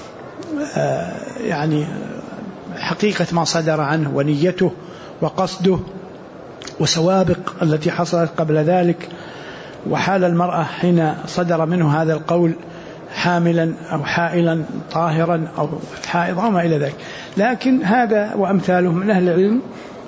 يعني حقيقة ما صدر عنه ونيته وقصده وسوابق التي حصلت قبل ذلك، وحال المرأة حين صدر منه هذا القول حاملا أو حائلا طاهرا أو حائضا وما إلى ذلك. لكن هذا وأمثاله من أهل العلم،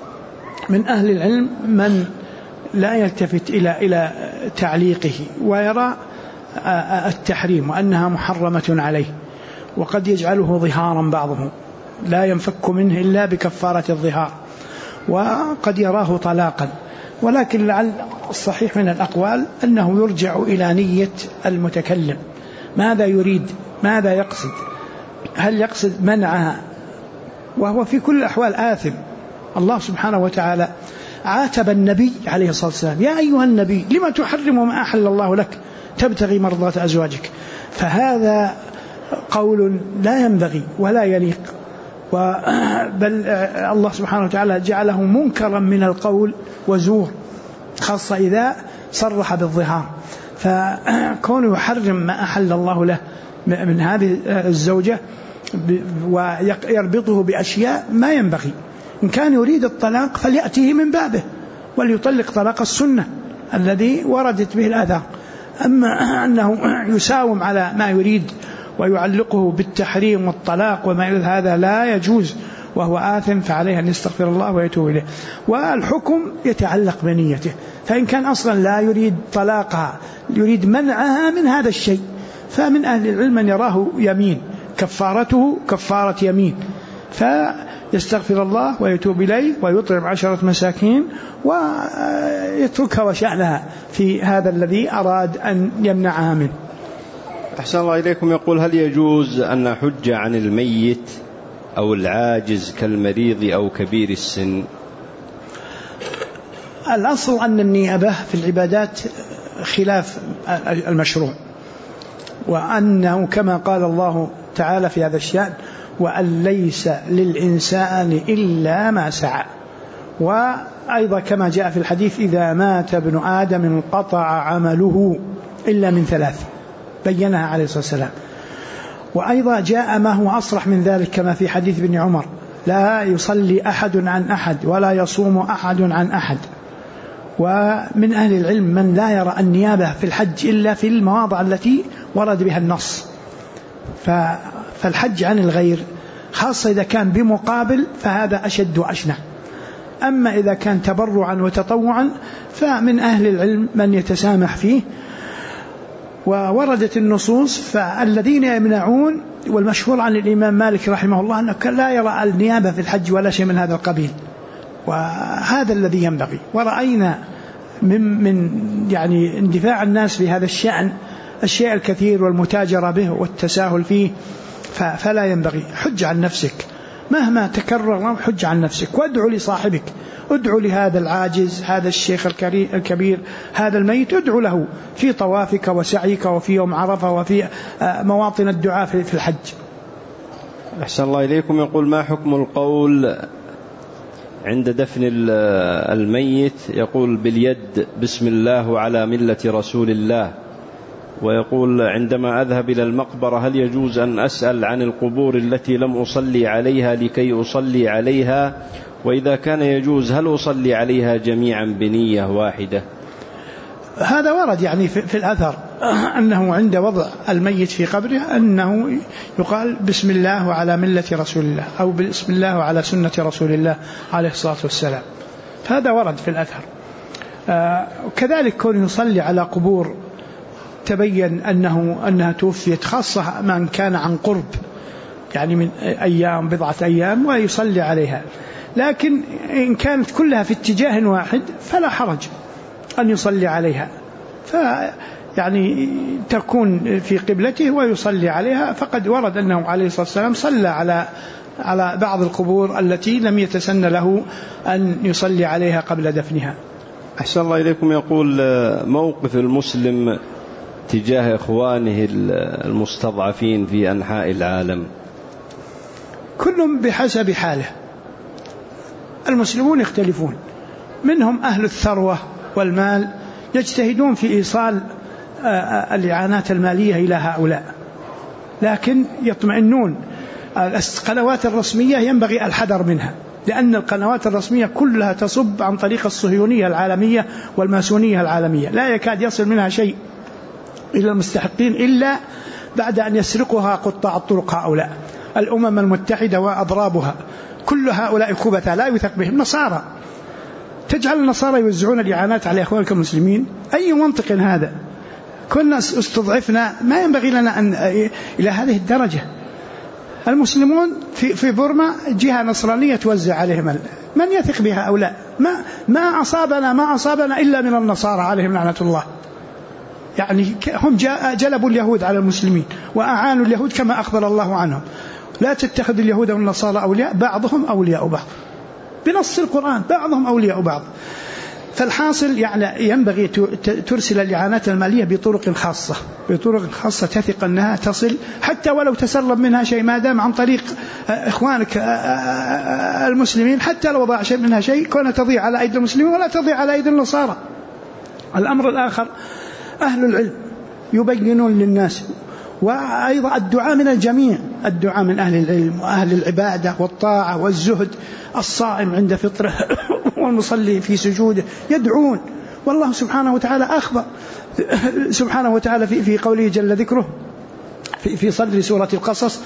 من لا يلتفت إلى تعليقه ويرى التحريم وأنها محرمة عليه، وقد يجعله ظهارا بعضهم لا ينفك منه إلا بكفارة الظهار، وقد يراه طلاقا. ولكن لعل الصحيح من الأقوال أنه يرجع إلى نية المتكلم، ماذا يريد، ماذا يقصد، هل يقصد منعها وهو في كل الأحوال آثم. الله سبحانه وتعالى عاتب النبي عليه الصلاة والسلام: يا أيها النبي لما تحرم ما أحل الله لك تبتغي مرضات أزواجك. فهذا قول لا ينبغي ولا يليق، بل الله سبحانه وتعالى جعله منكرا من القول وزور، خاصة إذا صرح بالظهار. فكونه يحرم ما أحل الله له من هذه الزوجة ويربطه بأشياء ما ينبغي. إن كان يريد الطلاق فليأتيه من بابه وليطلق طلاق السنة الذي وردت به الآثار. أما أنه يساوم على ما يريد ويعلقه بالتحريم والطلاق وما يريد، هذا لا يجوز وهو آثم، فعليه أن يستغفر الله ويتوب إليه. والحكم يتعلق بنيته، فإن كان أصلا لا يريد طلاقها، يريد منعها من هذا الشيء، فمن أهل العلم من يراه يمين، كفارته كفارة يمين، فيستغفر الله ويتوب إليه ويطعم 10 مساكين ويتركها وشأنها في هذا الذي أراد أن يمنعها منه. أحسن الله إليكم. يقول: هل يجوز أن نحج عن الميت أو العاجز كالمريض أو كبير السن؟ الأصل أن النيابة في العبادات خلاف المشروع، وأنه كما قال الله تعالى في هذا الشأن: وأن ليس للإنسان إلا ما سعى. وأيضا كما جاء في الحديث: إذا مات ابن آدم انقطع عمله إلا من 3، بينها عليه الصلاة والسلام. وأيضا جاء ما هو أصرح من ذلك كما في حديث ابن عمر: لا يصلي أحد عن أحد ولا يصوم أحد عن أحد. ومن أهل العلم من لا يرى النيابة في الحج إلا في المواضع التي ورد بها النص، فالحج عن الغير خاصة إذا كان بمقابل فهذا أشد وأشنع. أما إذا كان تبرعا وتطوعا فمن أهل العلم من يتسامح فيه، ووردت النصوص. فالذين يمنعون، والمشهور عن الإمام مالك رحمه الله أنه لا يرى النيابة في الحج ولا شيء من هذا القبيل، وهذا الذي ينبغي. ورأينا من يعني اندفاع الناس في هذا الشأن الشيء الكثير والمتاجرة به والتساهل فيه، فلا ينبغي. حج عن نفسك مهما تكرر، حج عن نفسك وادعو لصاحبك، ادعو لهذا العاجز، هذا الشيخ الكبير، هذا الميت، ادعو له في طوافك وسعيك وفي يوم عرفة وفي مواطن الدعاء في الحج. أحسن الله إليكم. يقول: ما حكم القول عند دفن الميت يقول باليد بسم الله على ملة رسول الله، ويقول: عندما أذهب إلى المقبرة هل يجوز أن أسأل عن القبور التي لم أصلي عليها لكي أصلي عليها؟ وإذا كان يجوز هل أصلي عليها جميعا بنية واحدة؟ هذا ورد يعني في الأثر أنه عند وضع الميت في قبره أنه يقال بسم الله على ملة رسول الله، أو بسم الله على سنة رسول الله عليه الصلاة والسلام. هذا ورد في الأثر. كذلك كون يصلي على قبور تبين أنها توفيت، خاصة من كان عن قرب يعني من أيام، بضعة أيام، ويصلي عليها. لكن إن كانت كلها في اتجاه واحد فلا حرج أن يصلي عليها، فيعني تكون في قبلته ويصلي عليها. فقد ورد أنه عليه الصلاة والسلام صلى على بعض القبور التي لم يتسن له أن يصلي عليها قبل دفنها. أحسن الله إليكم. يقول: موقف المسلم تجاه إخوانه المستضعفين في أنحاء العالم؟ كل بحسب حاله. المسلمون يختلفون، منهم أهل الثروة والمال يجتهدون في إيصال الإعانات المالية إلى هؤلاء، لكن يطمئنون. القنوات الرسمية ينبغي الحذر منها، لأن القنوات الرسمية كلها تصب عن طريق الصهيونية العالمية والماسونية العالمية، لا يكاد يصل منها شيء إلى المستحقين إلا بعد أن يسرقها قطاع الطرق هؤلاء. الأمم المتحدة وأضرابها كل هؤلاء خبثاء لا يثق بهم، نصارى. تجعل النصارى يوزعون الإعانات على إخوانك المسلمين؟ أي منطق هذا؟ كنا استضعفنا، ما ينبغي لنا أن إلى هذه الدرجة. المسلمون في بورما جهة نصرانية توزع عليهم، من يثق بهؤلاء؟ ما أصابنا إلا من النصارى عليهم لعنة الله. يعني هم جلبوا اليهود على المسلمين وأعانوا اليهود كما أخبر الله عنهم. لا تتخذ اليهود والنصارى أولياء، بعضهم أولياء بعض، بنص القرآن بعضهم أولياء بعض. فالحاصل يعني ينبغي ترسل الإعانات المالية بطرق خاصة تثق أنها تصل، حتى ولو تسرب منها شيء، ما دام عن طريق إخوانك المسلمين، حتى لو ضاع شيء منها شيء، كونها تضيع على أيدي المسلمين ولا تضيع على أيدي النصارى. الأمر الآخر، أهل العلم يبينون للناس، وأيضا الدعاء من الجميع، الدعاء من أهل العلم وأهل العبادة والطاعة والزهد. الصائم عند فطره والمصلي في سجوده يدعون، والله سبحانه وتعالى أخبر سبحانه وتعالى في قوله جل ذكره في صدر سورة القصص: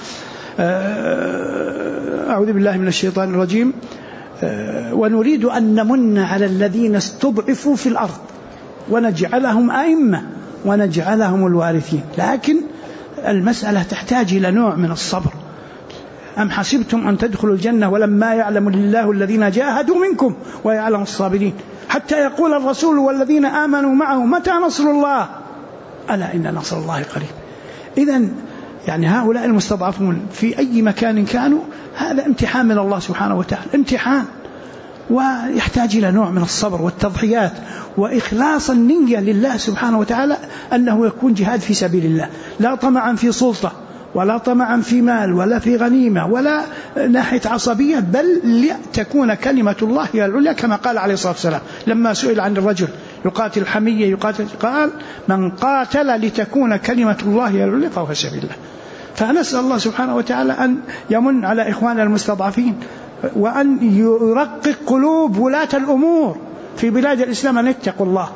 أعوذ بالله من الشيطان الرجيم، ونريد أن نمن على الذين استضعفوا في الأرض ونجعلهم أئمة ونجعلهم الوارثين. لكن المسألة تحتاج إلى نوع من الصبر. أم حسبتم أن تدخلوا الجنة ولما يعلم الله الذين جاهدوا منكم ويعلم الصابرين، حتى يقول الرسول والذين آمنوا معه متى نصر الله، ألا إن نصر الله قريب. إذن يعني هؤلاء المستضعفون في أي مكان كانوا، هذا امتحان من الله سبحانه وتعالى، امتحان، ويحتاج إلى نوع من الصبر والتضحيات وإخلاص النية لله سبحانه وتعالى، أنه يكون جهاد في سبيل الله، لا طمعا في سلطة ولا طمعا في مال ولا في غنيمة ولا ناحية عصبية، بل لتكون كلمة الله هي العليا، كما قال عليه الصلاة والسلام لما سئل عن الرجل يقاتل حمية يقاتل، قال: من قاتل لتكون كلمة الله هي العليا فهو في سبيل الله. فنسأل الله سبحانه وتعالى أن يمن على إخواننا المستضعفين، وأن يرقق قلوب ولاة الأمور في بلاد الإسلام أن يتقوا الله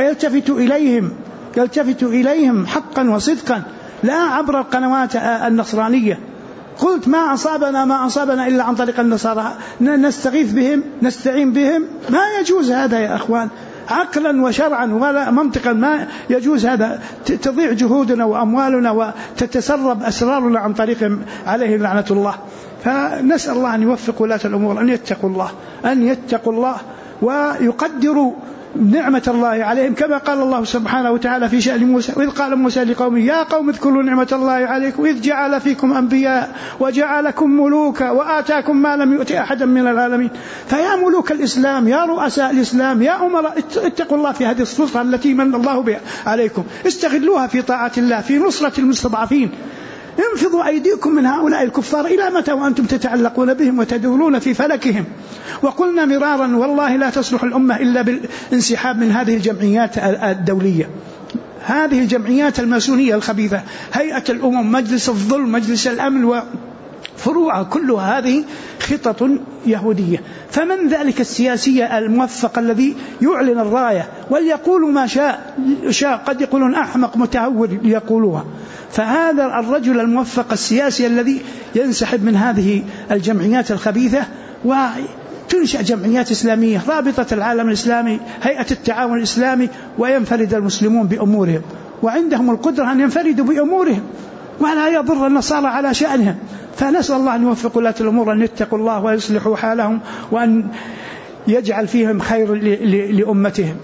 يلتفت إليهم حقا وصدقا، لا عبر القنوات النصرانية. قلت ما أصابنا إلا عن طريق النصارى، نستغيث بهم نستعين بهم، ما يجوز هذا يا أخوان، عقلا وشرعا ولا منطقا ما يجوز هذا. تضيع جهودنا وأموالنا وتتسرب أسرارنا عن طريق عليه لعنة الله. فنسأل الله أن يوفق ولاة الأمور أن يتقوا الله ويقدروا نعمة الله عليهم، كما قال الله سبحانه وتعالى في شأن موسى: وإذ قال موسى لقومه يا قوم اذكروا نعمة الله عليكم إذ جعل فيكم أنبياء وجعلكم ملوكا وآتاكم ما لم يؤت أحدا من العالمين. فيا ملوك الإسلام، يا رؤساء الإسلام، يا أمراء، اتقوا الله في هذه السلطة التي من الله بها عليكم، استغلوها في طاعة الله، في نصرة المستضعفين. انفضوا أيديكم من هؤلاء الكفار، إلى متى وأنتم تتعلقون بهم وتدورون في فلكهم؟ وقلنا مرارا والله لا تصلح الأمة إلا بالانسحاب من هذه الجمعيات الدولية، هذه الجمعيات الماسونية الخبيثة، هيئة الأمم، مجلس الظلم، مجلس الأمن وفروعها، كلها هذه خطط يهودية. فمن ذلك السياسي الموفق الذي يعلن الراية وليقولوا ما شاء، قد يقولون أحمق متهور ليقولوها. فهذا الرجل الموفق السياسي الذي ينسحب من هذه الجمعيات الخبيثة وتنشأ جمعيات إسلامية، رابطة العالم الإسلامي، هيئة التعاون الإسلامي، وينفرد المسلمون بأمورهم، وعندهم القدرة أن ينفردوا بأمورهم ولا يضر النصارى على شأنهم. فنسأل الله أن يوفق ولاة الأمور أن يتقوا الله ويصلحوا حالهم، وأن يجعل فيهم خير لأمتهم.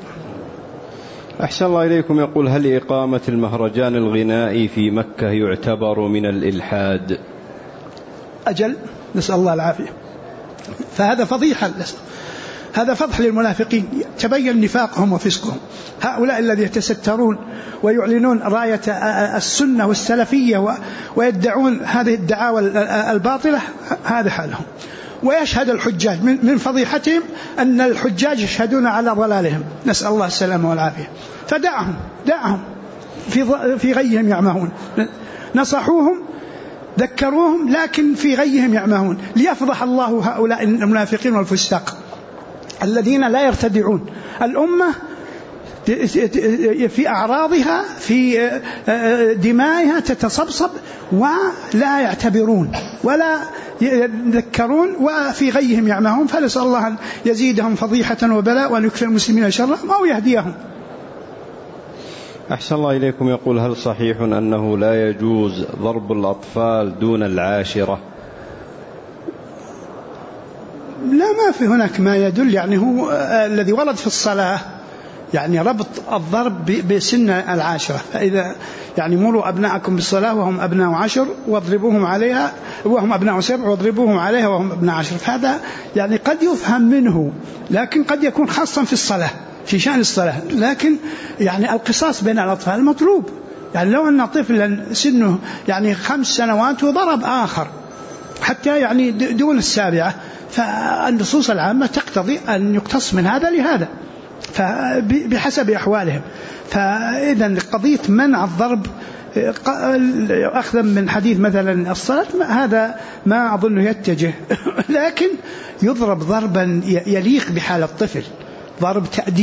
أحسن الله إليكم. يقول: هل إقامة المهرجان الغنائي في مكة يعتبر من الإلحاد؟ أجل، نسأل الله العافية. فهذا فضيحة، هذا فضح للمنافقين، تبين نفاقهم وفسقهم. هؤلاء الذين يتسترون ويعلنون راية السنة والسلفية ويدعون هذه الدعاوى الباطلة، هذا حالهم. ويشهد الحجاج من فضيحتهم أن الحجاج يشهدون على ضلالهم، نسأل الله السلامة والعافية. فدعهم في غيهم يعمهون، نصحوهم ذكروهم لكن في غيهم يعمهون، ليفضح الله هؤلاء المنافقين والفساق الذين لا يرتدعون. الأمة في أعراضها في دمائها تتصبصب ولا يعتبرون ولا يذكرون وفي غيهم يعمهون، فنسأل الله أن يزيدهم فضيحة وبلاء وأن يكفي المسلمين شرهم أو يهديهم. أحسن الله إليكم. يقول: هل صحيح أنه لا يجوز ضرب الأطفال دون العاشرة؟ لا، ما في هناك ما يدل، يعني هو الذي ورد في الصلاة يعني ربط الضرب بسن العاشرة، فإذا يعني مروا أبناءكم بالصلاة وهم أبناء 10 واضربوهم عليها وهم أبناء 7 واضربوهم عليها وهم أبناء 10. فهذا يعني قد يفهم منه، لكن قد يكون خاصا في الصلاة في شأن الصلاة. لكن يعني القصاص بين الأطفال مطلوب، يعني لو أن طفلا سنه يعني 5 سنوات وضرب آخر حتى يعني دون 7، فالنصوص العامة تقتضي أن يقتص من هذا لهذا بحسب أحوالهم. فإذا قضية منع الضرب أخذا من حديث مثلا الصلاة هذا ما أظنه يتجه لكن يضرب ضربا يليق بحال الطفل، ضرب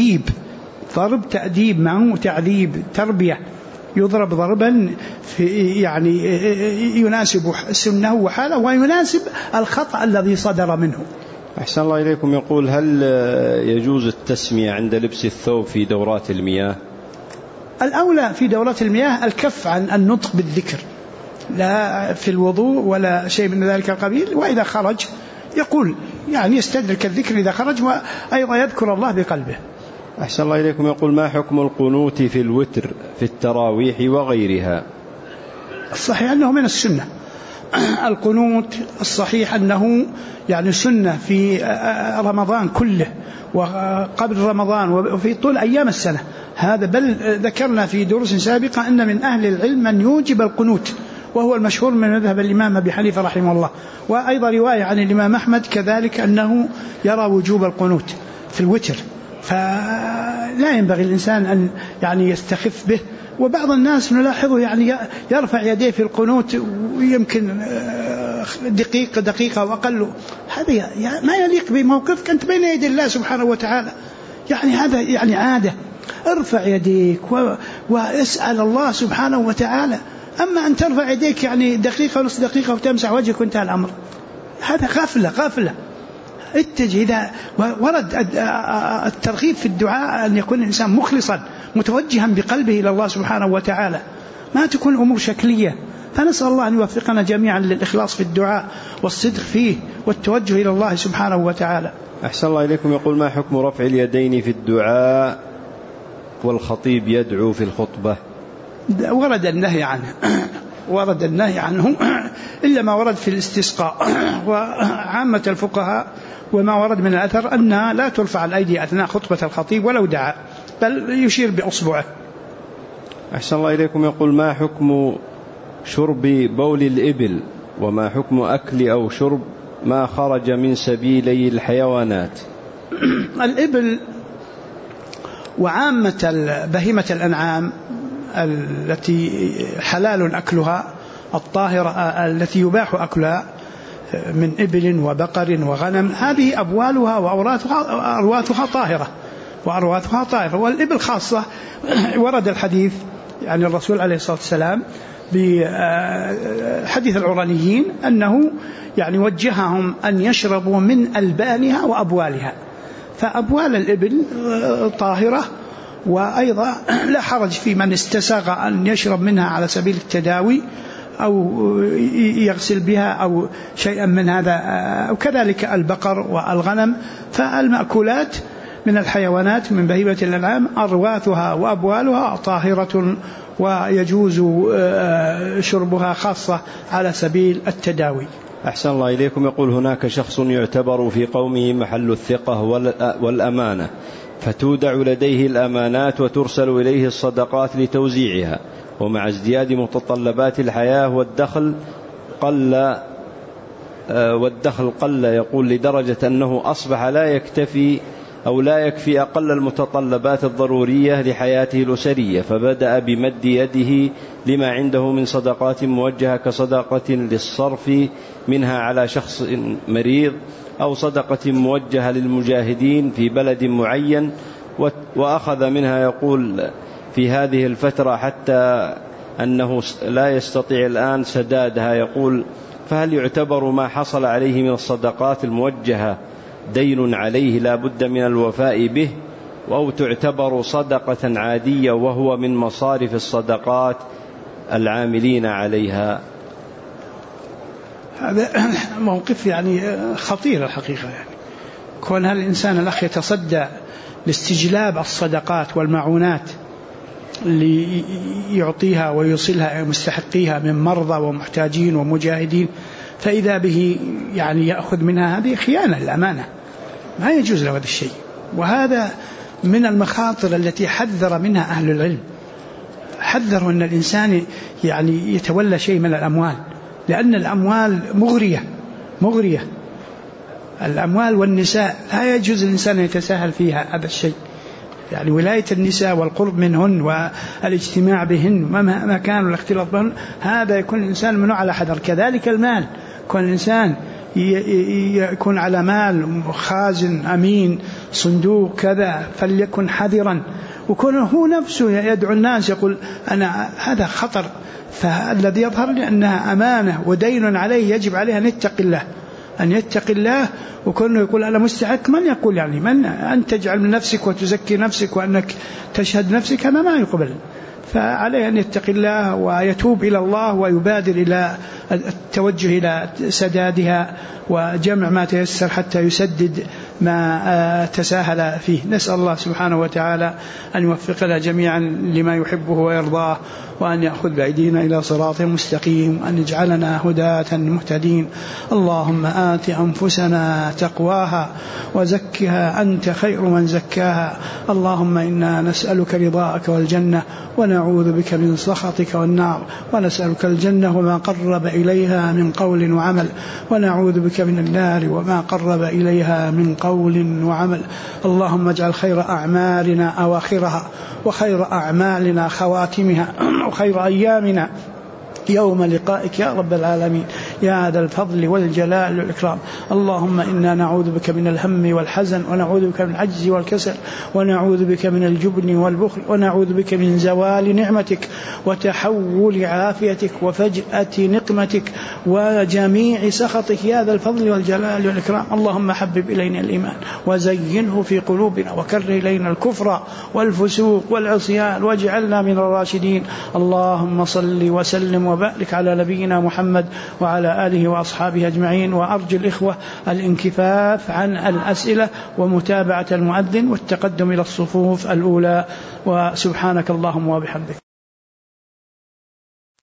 تأديب معه تعذيب تربية، يضرب ضربا في يعني يناسب سنه وحاله ويناسب الخطأ الذي صدر منه. أحسن الله إليكم. يقول: هل يجوز التسمية عند لبس الثوب في دورات المياه؟ الأولى في دورات المياه الكف عن النطق بالذكر، لا في الوضوء ولا شيء من ذلك القبيل، وإذا خرج يقول يعني يستدرك الذكر إذا خرج وأيضا يذكر الله بقلبه. أحسن الله إليكم. يقول: ما حكم القنوت في الوتر في التراويح وغيرها؟ الصحيح أنه من السنة. القنوت الصحيح أنه يعني سنة في رمضان كله وقبل رمضان وفي طول أيام السنة هذا، بل ذكرنا في دروس سابقة أن من أهل العلم من يوجب القنوت، وهو المشهور من مذهب الإمام أبي حنيفة رحمه الله، وأيضا رواية عن الإمام أحمد كذلك أنه يرى وجوب القنوت في الوتر، فلا ينبغي الإنسان أن يعني يستخف به. وبعض الناس نلاحظه يعني يرفع يديه في القنوت ويمكن دقيقة وأقل، هذا ما يليق بموقفك أنت بين يدي الله سبحانه وتعالى، يعني هذا يعني عادة، ارفع يديك واسأل الله سبحانه وتعالى. أما أن ترفع يديك يعني دقيقة ونصف دقيقة وتمسح وجهك وانتهى الأمر، هذا غفلة. اتجه إذا ورد الترغيب في الدعاء أن يكون الإنسان مخلصا متوجها بقلبه إلى الله سبحانه وتعالى، ما تكون أمور شكلية. فنسأل الله أن يوفقنا جميعا للإخلاص في الدعاء والصدق فيه والتوجه إلى الله سبحانه وتعالى. أحسن الله إليكم. يقول: ما حكم رفع اليدين في الدعاء والخطيب يدعو في الخطبة؟ ورد النهي عنه إلا ما ورد في الاستسقاء، وعامة الفقهاء وما ورد من الأثر أنها لا ترفع الأيدي أثناء خطبة الخطيب ولو دعا، بل يشير بأصبعه. أحسن الله إليكم. يقول: ما حكم شرب بول الإبل، وما حكم أكل أو شرب ما خرج من سبيلي الحيوانات؟ الإبل وعامة بهيمة الأنعام التي حلال أكلها الطاهرة التي يباح أكلها من إبل وبقر وغنم، هذه أبوالها وأرواتها طاهرة، والإبل خاصة. ورد الحديث يعني الرسول عليه الصلاة والسلام بحديث العرانيين أنه يعني وجههم أن يشربوا من ألبانها وأبوالها، فأبوال الإبل طاهرة، وأيضا لا حرج في من استساغ أن يشرب منها على سبيل التداوي أو يغسل بها أو شيئا من هذا، وكذلك البقر والغنم. فالمأكولات من الحيوانات من بهيمة الأنعام أرواثها وأبوالها طاهرة ويجوز شربها خاصة على سبيل التداوي. أحسن الله إليكم. يقول: هناك شخص يعتبر في قومه محل الثقة والأمانة، فتودع لديه الأمانات وترسل إليه الصدقات لتوزيعها، ومع ازدياد متطلبات الحياة والدخل قل والدخل قل، يقول لدرجة أنه أصبح لا يكتفي أو لا يكفي أقل المتطلبات الضرورية لحياته الأسرية، فبدأ بمد يده لما عنده من صدقات موجهة كصدقة للصرف منها على شخص مريض، أو صدقة موجهة للمجاهدين في بلد معين، وأخذ منها يقول في هذه الفترة حتى أنه لا يستطيع الآن سدادها. يقول فهل يعتبر ما حصل عليه من الصدقات الموجهة دين عليه لا بد من الوفاء به، أو تعتبر صدقة عادية وهو من مصارف الصدقات العاملين عليها؟ هذا موقف يعني خطير الحقيقة، يعني كون هالإنسان الأخ يتصدى لاستجلاب الصدقات والمعونات اللي يعطيها ويوصلها مستحقيها من مرضى ومحتاجين ومجاهدين، فإذا به يعني يأخذ منها، هذه خيانة للأمانة، ما يجوز له هذا الشيء. وهذا من المخاطر التي حذر منها أهل العلم، حذروا أن الإنسان يعني يتولى شيء من الأموال، لأن الأموال مغرية. الأموال والنساء لا يجوز الإنسان يتساهل فيها هذا الشيء، يعني ولاية النساء والقرب منهن والاجتماع بهن وما كان الاختلاط بهن، هذا يكون الإنسان منه على حذر. كذلك المال، كون الإنسان يكون على مال خازن أمين صندوق كذا فليكن حذرا، وكونه هو نفسه يدعو الناس يقول أنا، هذا خطر. فالذي يظهر لي أنها أمانة ودين عليه، يجب عليه أن يتقي الله، وكونه يقول أنا مستحق. من يقول يعني من أن تجعل من نفسك وتزكي نفسك وأنك تشهد نفسك، هذا ما يقبل. فعليه أن يتقي الله ويتوب إلى الله ويبادر إلى التوجه إلى سدادها وجمع ما تيسر حتى يسدد ما تساهل فيه. نسأل الله سبحانه وتعالى أن يوفقنا جميعا لما يحبه ويرضاه، وأن يأخذ بأيدينا إلى صراط مستقيم، وأن يجعلنا هداة مهتدين. اللهم آت أنفسنا تقواها وزكها أنت خير من زكاها. اللهم إنا نسألك رضاك والجنة، ونعوذ بك من سخطك والنار، ونسألك الجنة وما قرب إليها من قول وعمل، ونعوذ بك من النار وما قرب إليها من قول وعمل. اللهم اجعل خير أعمالنا أواخرها، وخير أعمالنا خواتمها، وخير أيامنا يوم لقائك يا رب العالمين، يا ذا الفضل والجلال والإكرام. اللهم إنا نعوذ بك من الهم والحزن، ونعوذ بك من العجز والكسل، ونعوذ بك من الجبن والبخل، ونعوذ بك من زوال نعمتك وتحول عافيتك وفجأة نقمتك وجميع سخطك يا ذا الفضل والجلال والإكرام. اللهم حبب إلينا الإيمان وزينه في قلوبنا، وكره إلينا الكفر والفسوق والعصيان، واجعلنا من الراشدين. اللهم صل وسلم وبارك على نبينا محمد وعلى آله وأصحابه أجمعين. وأرجو الإخوة الانكفاف عن الأسئلة ومتابعة المؤذن والتقدم إلى الصفوف الأولى. وسبحانك اللهم وبحمدك.